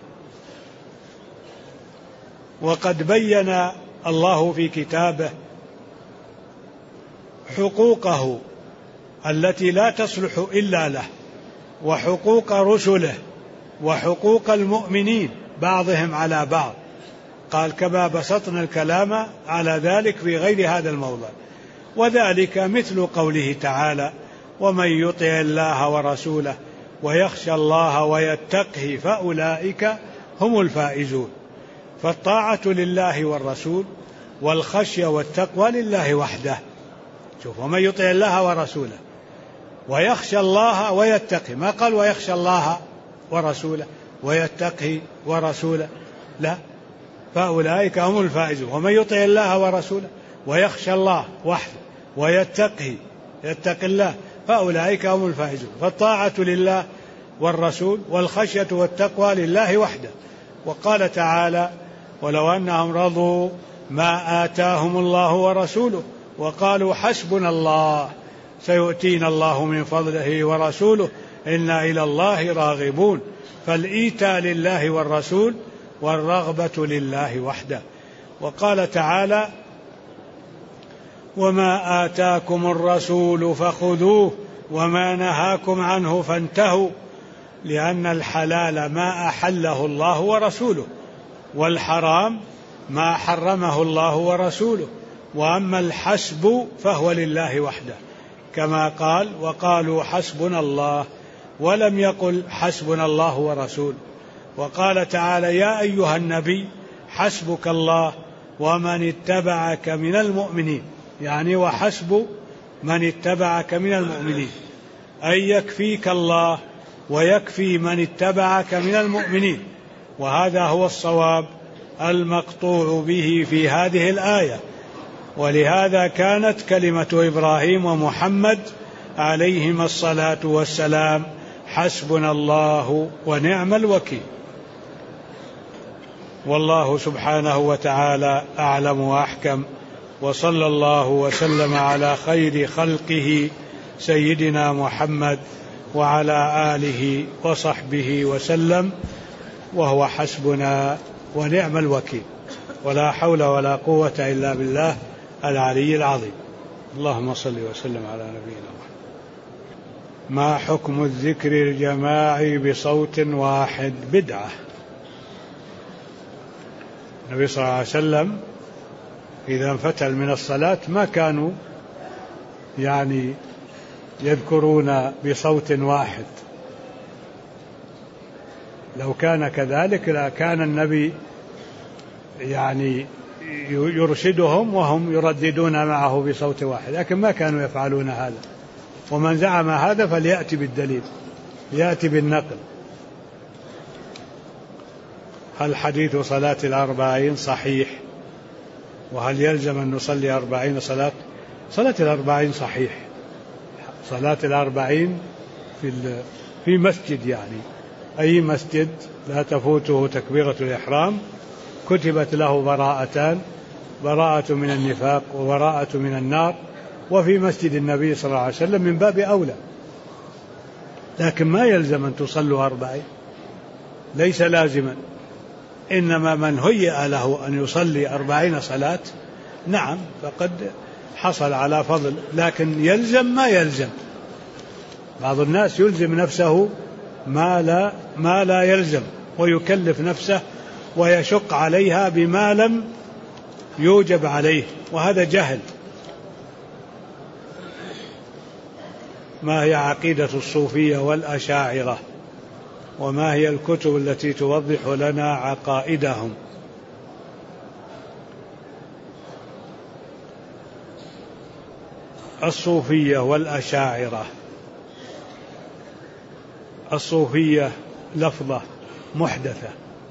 وقد بين الله في كتابه حقوقه التي لا تصلح إلا له، وحقوق رسله، وحقوق المؤمنين بعضهم على بعض، قال كما بسطنا الكلام على ذلك في غير هذا الموضع. وذلك مثل قوله تعالى: ومن يطع الله ورسوله ويخشى الله ويتقه فأولئك هم الفائزون. فالطاعة لله والرسول والخشية والتقوى لله وحده. شوف، ومن يطع الله ورسوله ويخشى الله ويتقي، ما قال ويخشى الله ورسوله ويتقي ورسوله، لا، فأولئك هم الفائزون. ومن يطع الله ورسوله ويخشى الله وحده ويتقي الله فأولئك هم الفائزون. فالطاعة لله والرسول والخشية والتقوى لله وحده. وقال تعالى: ولو أنهم رضوا ما آتاهم الله ورسوله وقالوا حسبنا الله سيؤتينا الله من فضله ورسوله إنا إلى الله راغبون. فالإيتاء لله والرسول والرغبة لله وحده. وقال تعالى: وما آتاكم الرسول فخذوه وما نهاكم عنه فانتهوا، لأن الحلال ما أحله الله ورسوله، والحرام ما حرمه الله ورسوله، وأما الحسب فهو لله وحده، كما قال: وقالوا حسبنا الله، ولم يقل حسبنا الله ورسوله. وقال تعالى: يا أيها النبي حسبك الله ومن اتبعك من المؤمنين، يعني وحسب من اتبعك من المؤمنين، أي يكفيك الله ويكفي من اتبعك من المؤمنين. وهذا هو الصواب المقطوع به في هذه الآية. ولهذا كانت كلمة إبراهيم ومحمد عليهما الصلاة والسلام: حسبنا الله ونعم الوكيل. والله سبحانه وتعالى أعلم وأحكم، وصلى الله وسلم على خير خلقه سيدنا محمد وعلى آله وصحبه وسلم، وهو حسبنا ونعم الوكيل، ولا حول ولا قوة إلا بالله العلي العظيم. اللهم صل وسلم على نبينا محمد. ما حكم الذكر الجماعي بصوت واحد؟ بدعة. النبي صلى الله عليه وسلم إذا انفتل من الصلاة ما كانوا يذكرون بصوت واحد. لو كان كذلك لكان النبي يرشدهم وهم يرددون معه بصوت واحد، لكن ما كانوا يفعلون هذا. ومن زعم هذا فليأتي بالدليل، يأتي بالنقل. هل حديث صلاة الأربعين صحيح؟ وهل يلزم أن نصلي 40 صلاة؟ صلاة الأربعين صحيح. صلاة الأربعين في مسجد، أي مسجد لا تفوته تكبيرة الإحرام كتبت له براءتان: براءة من النفاق وبراءة من النار. وفي مسجد النبي صلى الله عليه وسلم من باب أولى. لكن ما يلزم أن تصلوا 40، ليس لازما. إنما من هيأ له أن يصلي 40 صلاة نعم فقد حصل على فضل، لكن يلزم ما يلزم. بعض الناس يلزم نفسه ما لا يلزم، ويكلف نفسه ويشق عليها بما لم يوجب عليه، وهذا جهل. ما هي عقيدة الصوفية والأشاعرة؟ وما هي الكتب التي توضح لنا عقائدهم؟ الصوفية والأشاعرة. الصوفية لفظة محدثة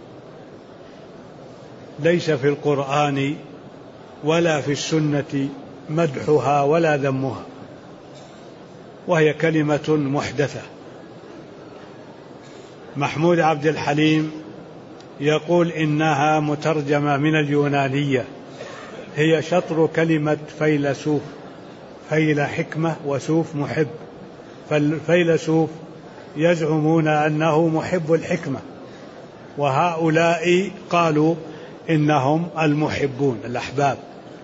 ليس في القرآن ولا في السنة مدحها ولا ذمها، وهي كلمة محدثة. محمود عبد الحليم يقول إنها مترجمة من اليونانية، هي شطر كلمة فيلسوف، فيل حكمة وسوف محب، فالفيلسوف يزعمون أنه محب الحكمة، وهؤلاء قالوا إنهم المحبون الأحباب.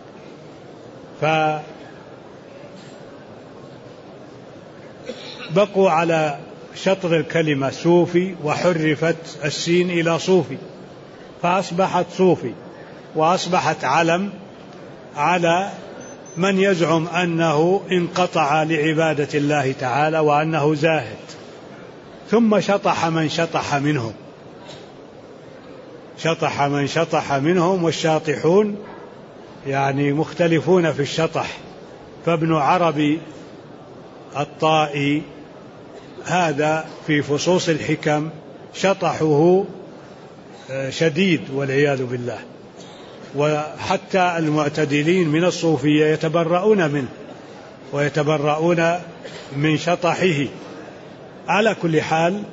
فبقوا على شطر الكلمة صوفي، وحرفت السين إلى صوفي فأصبحت صوفي، وأصبحت علم على من يزعم أنه انقطع لعبادة الله تعالى وأنه زاهد. ثم شطح من شطح منهم، شطح من شطح منهم، والشاطحون يعني مختلفون في الشطح. فابن عربي الطائي هذا في فصوص الحكم شطحه شديد والعياذ بالله، وحتى المعتدلين من الصوفية يتبرؤون منه ويتبرؤون من شطحه. على كل حال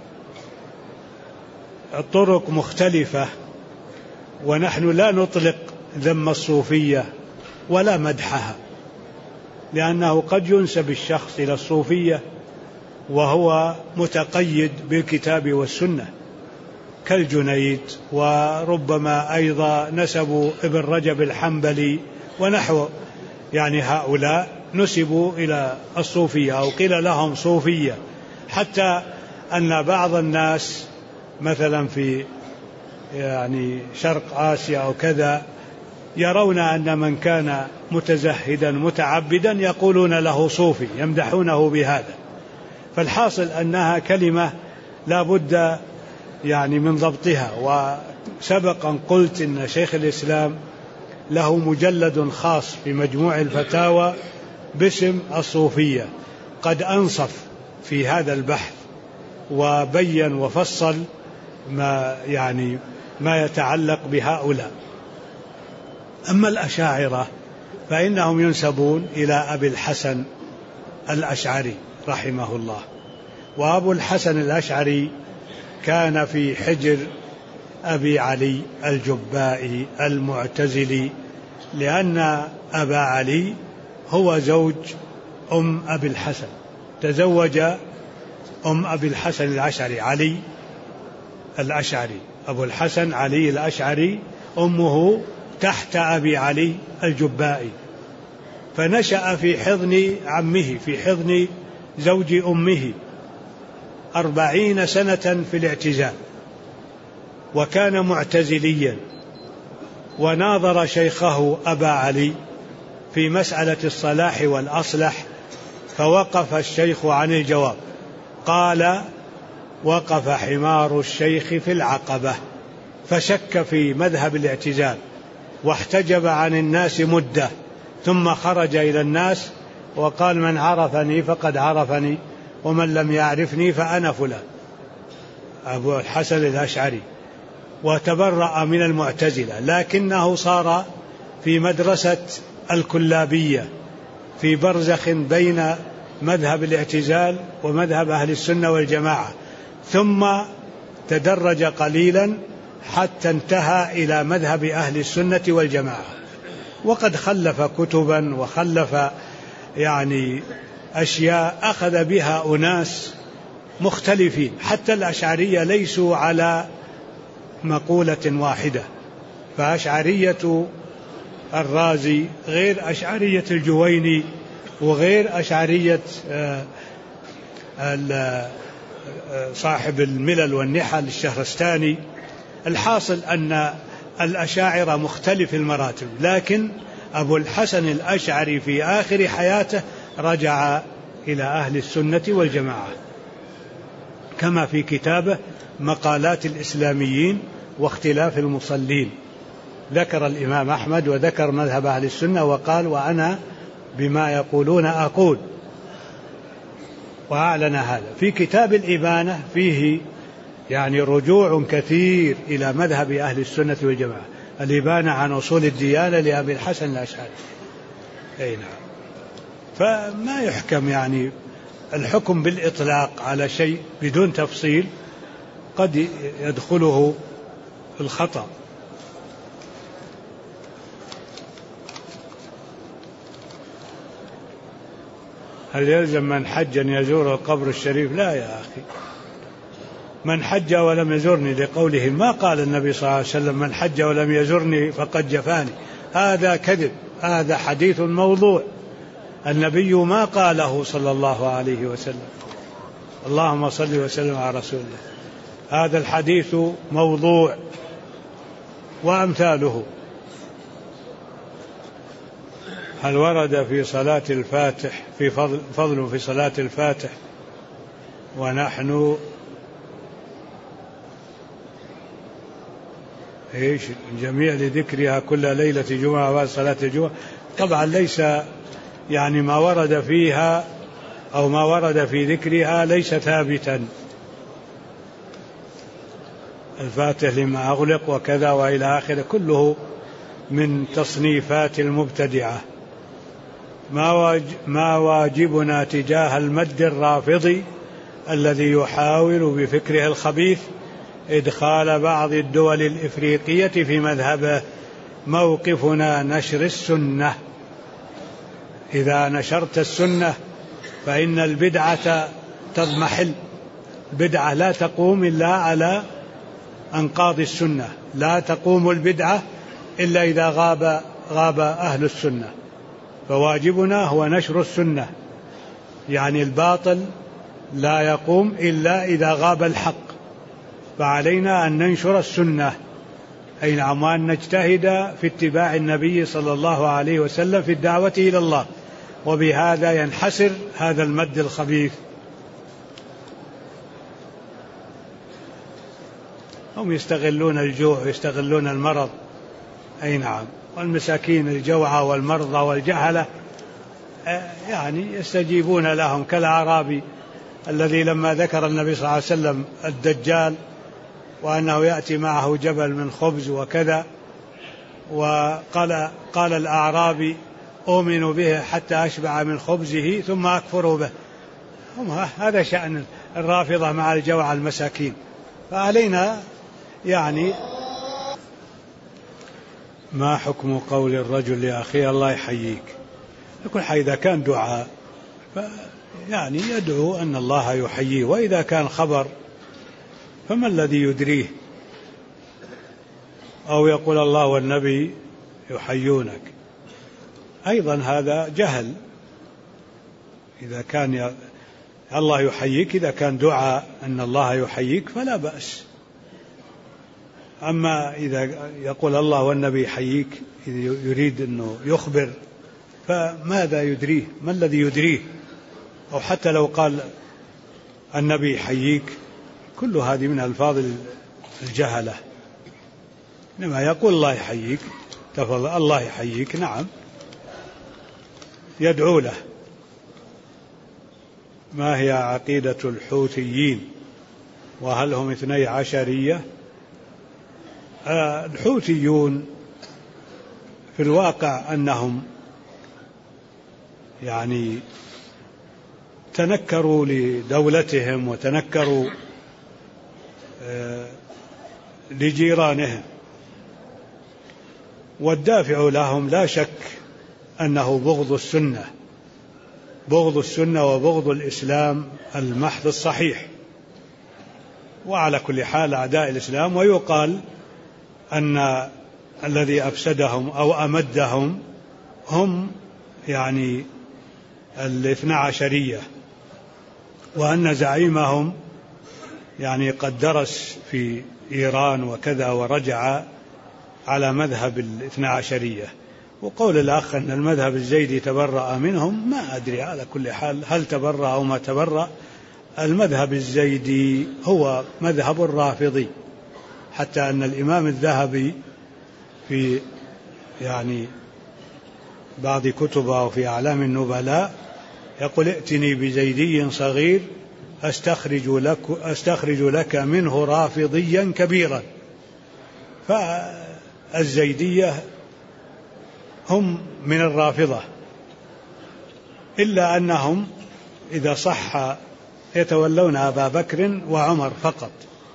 الطرق مختلفة، ونحن لا نطلق ذم الصوفية ولا مدحها، لأنه قد ينسب الشخص إلى الصوفية وهو متقيد بالكتاب والسنة كالجنيد، وربما أيضا نسبوا ابن رجب الحنبلي ونحو، يعني هؤلاء نسبوا إلى الصوفية أو قيل لهم صوفية. حتى أن بعض الناس مثلا في يعني شرق آسيا أو كذا يرون أن من كان متزهدا متعبدا يقولون له صوفي، يمدحونه بهذا. فالحاصل أنها كلمة لا بد يعني من ضبطها. وسبقا قلت إن شيخ الإسلام له مجلد خاص في مجموع الفتاوى باسم الصوفية، قد أنصف في هذا البحث وبين وفصل ما يتعلق بهؤلاء. أما الأشاعرة فإنهم ينسبون إلى أبي الحسن الأشعري رحمه الله، وأبو الحسن الأشعري كان في حجر أبي علي الجبائي المعتزلي، لأن أبا علي هو زوج أبي الحسن، تزوج أبي الحسن الأشعري علي الأشعري، أبو الحسن علي الأشعري، أمه تحت أبي علي الجبائي، فنشأ في حضن عمه، في حضن زوج أمه 40 سنة في الاعتزال، وكان معتزليا، وناظر شيخه أبا علي في مسألة الصلاح والأصلح، فوقف الشيخ عن الجواب، قال: وقف حمار الشيخ في العقبة، فشك في مذهب الاعتزال واحتجب عن الناس مدة، ثم خرج إلى الناس وقال: من عرفني فقد عرفني، ومن لم يعرفني فأنا فلان، أبو الحسن الأشعري، وتبرأ من المعتزلة، لكنه صار في مدرسة الكلابية في برزخ بين مذهب الاعتزال ومذهب أهل السنة والجماعة، ثم تدرج قليلا حتى انتهى إلى مذهب أهل السنة والجماعة. وقد خلف كتبا وخلف يعني أشياء أخذ بها أناس مختلفين، حتى الأشعرية ليسوا على مقولة واحدة، فأشعرية الرازي غير أشعرية الجويني وغير أشعرية صاحب الملل والنحل الشهرستاني. الحاصل أن الأشاعرة مختلف المراتب، لكن أبو الحسن الأشعري في آخر حياته رجع إلى أهل السنة والجماعة، كما في كتابه مقالات الإسلاميين واختلاف المصلين، ذكر الإمام أحمد وذكر مذهب أهل السنة وقال: وأنا بما يقولون أقول، وأعلن هذا. في كتاب الإبانة فيه يعني رجوع كثير إلى مذهب أهل السنة والجماعة، الإبانة عن أصول الديانة لأبي الحسن الأشعري. أي نعم. فما يحكم يعني الحكم بالإطلاق على شيء بدون تفصيل قد يدخله الخطأ. هل يلزم من حج أن يزور القبر الشريف؟ لا يا أخي، من حج ولم يزرني، لقوله ما قال النبي صلى الله عليه وسلم من حج ولم يزرني فقد جفاني، هذا كذب، هذا حديث موضوع، النبي ما قاله صلى الله عليه وسلم. اللهم صل وسلم على رسول الله. هذا الحديث موضوع وأمثاله. هل ورد في صلاة الفاتح في فضل في صلاة الفاتح ونحن جميع لذكرها كل ليلة جمعة بعد صلاة الجمعة؟ طبعا ليس يعني ما ورد فيها أو ما ورد في ذكرها ليس ثابتا، الفاتح لما أغلق وكذا وإلى آخره، كله من تصنيفات المبتدعة. ما واجبنا تجاه المد الرافضي الذي يحاول بفكره الخبيث إدخال بعض الدول الإفريقية في مذهبه؟ موقفنا نشر السنة. إذا نشرت السنة فإن البدعة تضمحل. البدعة لا تقوم إلا على أنقاض السنة، لا تقوم البدعة إلا إذا غاب أهل السنة. فواجبنا هو نشر السنة، يعني الباطل لا يقوم إلا إذا غاب الحق، فعلينا أن ننشر السنة، أي نعم، وأن نجتهد في اتباع النبي صلى الله عليه وسلم في الدعوة إلى الله، وبهذا ينحسر هذا المد الخبيث. هم يستغلون الجوع ويستغلون المرض، أي نعم، والمساكين الجوعى والمرضى والجهلة يعني يستجيبون لهم، كالأعرابي الذي لما ذكر النبي صلى الله عليه وسلم الدجال وأنه يأتي معه جبل من خبز وكذا، قال الأعرابي أؤمن به حتى أشبع من خبزه ثم أكفر به. هذا شأن الرافضة مع الجوع المساكين. فعلينا يعني. ما حكم قول الرجل لأخيه الله يحييك؟ يقول إذا كان دعاء يعني يدعو أن الله يحييه، وإذا كان خبر فما الذي يدريه؟ أو يقول الله والنبي يحيونك، أيضا هذا جهل. إذا كان الله يحييك، إذا كان دعاء أن الله يحييك فلا بأس. أما إذا يقول الله والنبي يحييك يريد أنه يخبر، فماذا يدريه؟ ما الذي يدريه؟ أو حتى لو قال النبي يحييك، كل هذه من ألفاظ الجهلة. إنما يقول الله يحييك، تفضل الله يحييك، نعم، يدعو له. ما هي عقيدة الحوثيين وهل هم 12؟ الحوثيون في الواقع أنهم يعني تنكروا لدولتهم وتنكروا لجيرانهم، والدافع لهم لا شك أنه بغض السنة وبغض الإسلام المحض الصحيح. وعلى كل حال أعداء الإسلام، ويقال أن الذي أفسدهم أو أمدهم هم يعني 12، وأن زعيمهم يعني قد درس في إيران وكذا ورجع على مذهب 12. وقول الأخ أن المذهب الزيدي تبرأ منهم، ما أدري، على كل حال هل تبرأ أو ما تبرأ، المذهب الزيدي هو مذهب الرافضي، حتى أن الإمام الذهبي في يعني بعض كتبه في أعلام النبلاء يقول ائتني بزيدي صغير أستخرج لك منه رافضيا كبيرا. فالزيدية هم من الرافضة، إلا أنهم إذا صح يتولون أبا بكر وعمر فقط.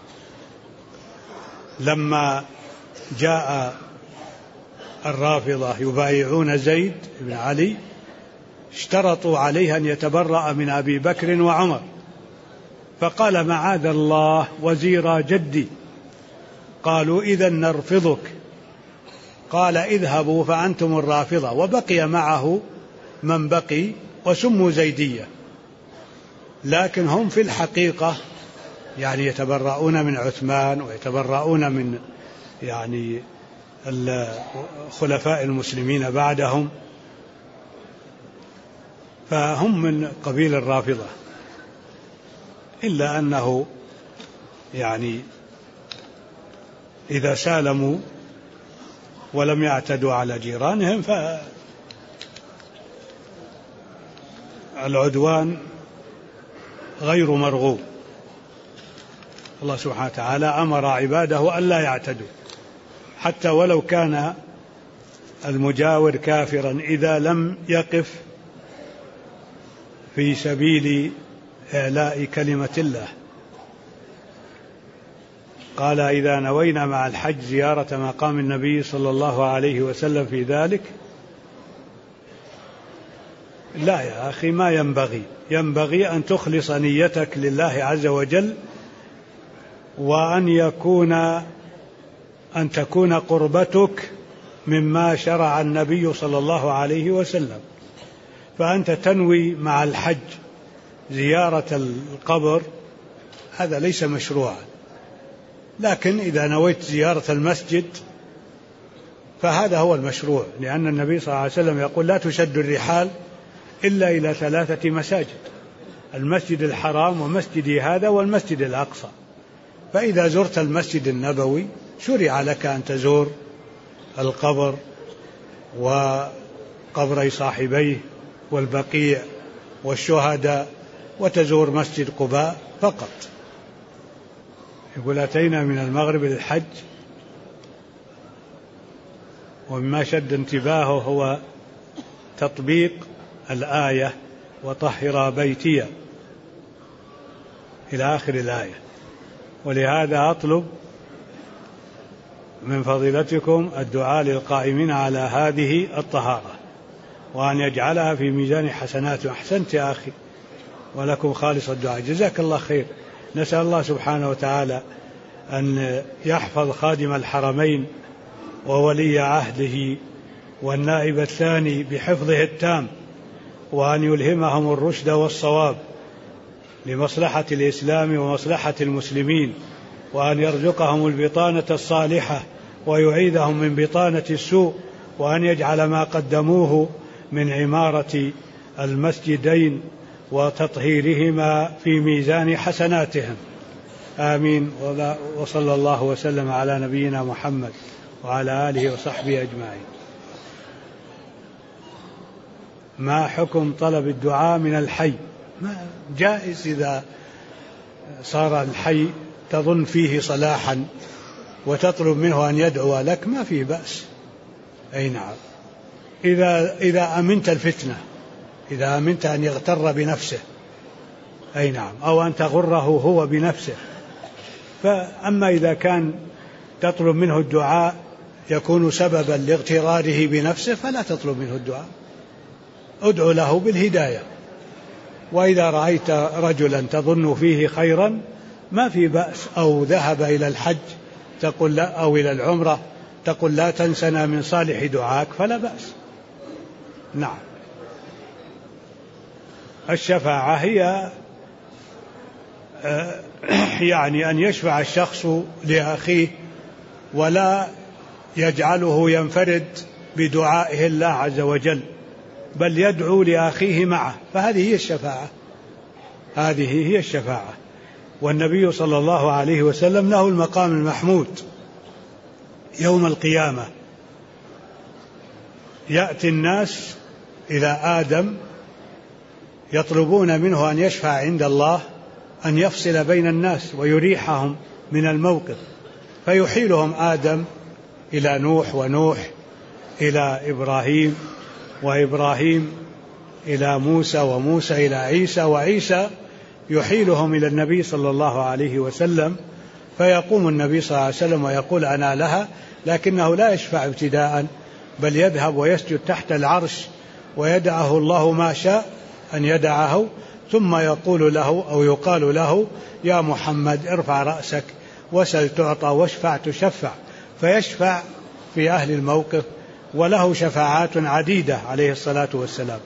لما جاء الرافضة يبايعون زيد بن علي اشترطوا عليه أن يتبرأ من أبي بكر وعمر، فقال معاذ الله وزير جدي. قالوا إذن نرفضك. قال اذهبوا فأنتم الرافضة. وبقي معه من بقي وسموا زيدية، لكن هم في الحقيقة يعني يتبرؤون من عثمان ويتبرؤون من يعني الخلفاء المسلمين بعدهم، فهم من قبيل الرافضة، إلا أنه يعني إذا سالموا ولم يعتدوا على جيرانهم فالعدوان غير مرغوب. الله سبحانه وتعالى أمر عباده ألا يعتدوا حتى ولو كان المجاور كافرا إذا لم يقف في سبيل إعلاء كلمة الله. قال إذا نوينا مع الحج زيارة مقام النبي صلى الله عليه وسلم في ذلك. لا يا أخي، ما ينبغي أن تخلص نيتك لله عز وجل، وأن تكون قربتك مما شرع النبي صلى الله عليه وسلم. فأنت تنوي مع الحج زيارة القبر، هذا ليس مشروعا، لكن إذا نويت زيارة المسجد فهذا هو المشروع، لأن النبي صلى الله عليه وسلم يقول لا تشد الرحال إلا إلى 3 مساجد: المسجد الحرام ومسجدي هذا والمسجد الأقصى. فإذا زرت المسجد النبوي شرع لك أن تزور القبر وقبري صاحبيه والبقيع والشهداء، وتزور مسجد قباء فقط. يقول أتينا من المغرب للحج. ومما شد انتباهه هو تطبيق الآية وطهر بيتي إلى آخر الآية. ولهذا أطلب من فضيلتكم الدعاء للقائمين على هذه الطهارة، وأن يجعلها في ميزان حسناتهم. أحسنت يا أخي، ولكم خالص الدعاء، جزاك الله خير. نسأل الله سبحانه وتعالى أن يحفظ خادم الحرمين وولي عهده والنائب الثاني بحفظه التام، وأن يلهمهم الرشد والصواب لمصلحة الإسلام ومصلحة المسلمين، وأن يرزقهم البطانة الصالحة ويعيدهم من بطانة السوء، وأن يجعل ما قدموه من عمارة المسجدين وتطهيرهما في ميزان حسناتهم، آمين. وصلى الله وسلم على نبينا محمد وعلى آله وصحبه أجمعين. ما حكم طلب الدعاء من الحي؟ جائز إذا صار الحي تظن فيه صلاحا وتطلب منه أن يدعو لك، ما فيه بأس. أي نعم، إذا أمنت الفتنة، إذا أمنت أن يغتر بنفسه، أي نعم، أو أن تغره هو بنفسه. فأما إذا كان تطلب منه الدعاء يكون سببا لاغتراره بنفسه فلا تطلب منه الدعاء، ادعو له بالهداية. وإذا رأيت رجلا تظن فيه خيرا ما في بأس، أو ذهب إلى الحج تقول لا، أو إلى العمرة تقول لا تنسنا من صالح دعاك، فلا بأس. نعم. الشفاعة هي يعني أن يشفع الشخص لأخيه ولا يجعله ينفرد بدعائه الله عز وجل، بل يدعو لأخيه معه، فهذه هي الشفاعة، هذه هي الشفاعة. والنبي صلى الله عليه وسلم له المقام المحمود يوم القيامة. يأتي الناس إلى آدم يطلبون منه أن يشفع عند الله أن يفصل بين الناس ويريحهم من الموقف، فيحيلهم آدم إلى نوح، ونوح إلى إبراهيم، وإبراهيم إلى موسى، وموسى إلى عيسى، وعيسى يحيلهم إلى النبي صلى الله عليه وسلم، فيقوم النبي صلى الله عليه وسلم ويقول أنا لها، لكنه لا يشفع ابتداء، بل يذهب ويسجد تحت العرش ويدعه الله ما شاء أن يدعه، ثم يقول له أو يقال له يا محمد ارفع رأسك وسل تعطى واشفع تشفع، فيشفع في أهل الموقف، وله شفاعات عديدة عليه الصلاة والسلام.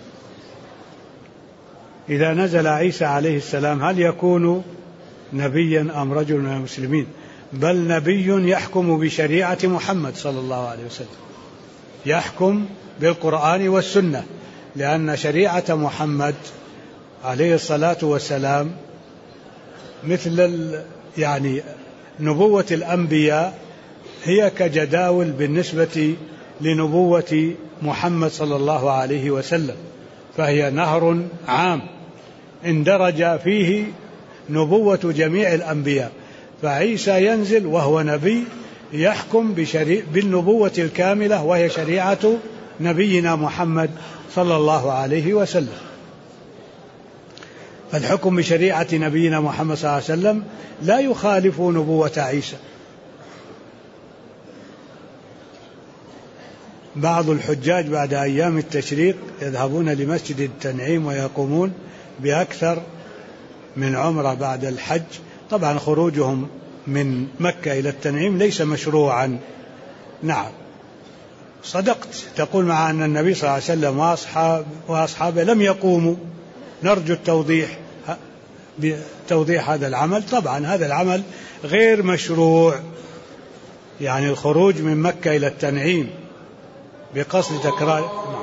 إذا نزل عيسى عليه السلام هل يكون نبيا أم رجل من المسلمين؟ بل نبي يحكم بشريعة محمد صلى الله عليه وسلم، يحكم بالقرآن والسنة، لأن شريعة محمد عليه الصلاة والسلام مثل يعني نبوة الأنبياء هي كجداول بالنسبة لنبوة محمد صلى الله عليه وسلم، فهي نهر عام اندرج فيه نبوة جميع الأنبياء، فعيسى ينزل وهو نبي يحكم بالنبوة الكاملة وهي شريعة نبينا محمد صلى الله عليه وسلم. فالحكم بشريعة نبينا محمد صلى الله عليه وسلم لا يخالف نبوة عيسى. بعض الحجاج بعد أيام التشريق يذهبون لمسجد التنعيم ويقومون بأكثر من عمرة بعد الحج. طبعا خروجهم من مكة إلى التنعيم ليس مشروعا. نعم صدقت، تقول مع أن النبي صلى الله عليه وسلم وأصحابه لم يقوموا، نرجو بتوضيح هذا العمل. طبعا هذا العمل غير مشروع، يعني الخروج من مكة إلى التنعيم بقصد تكرار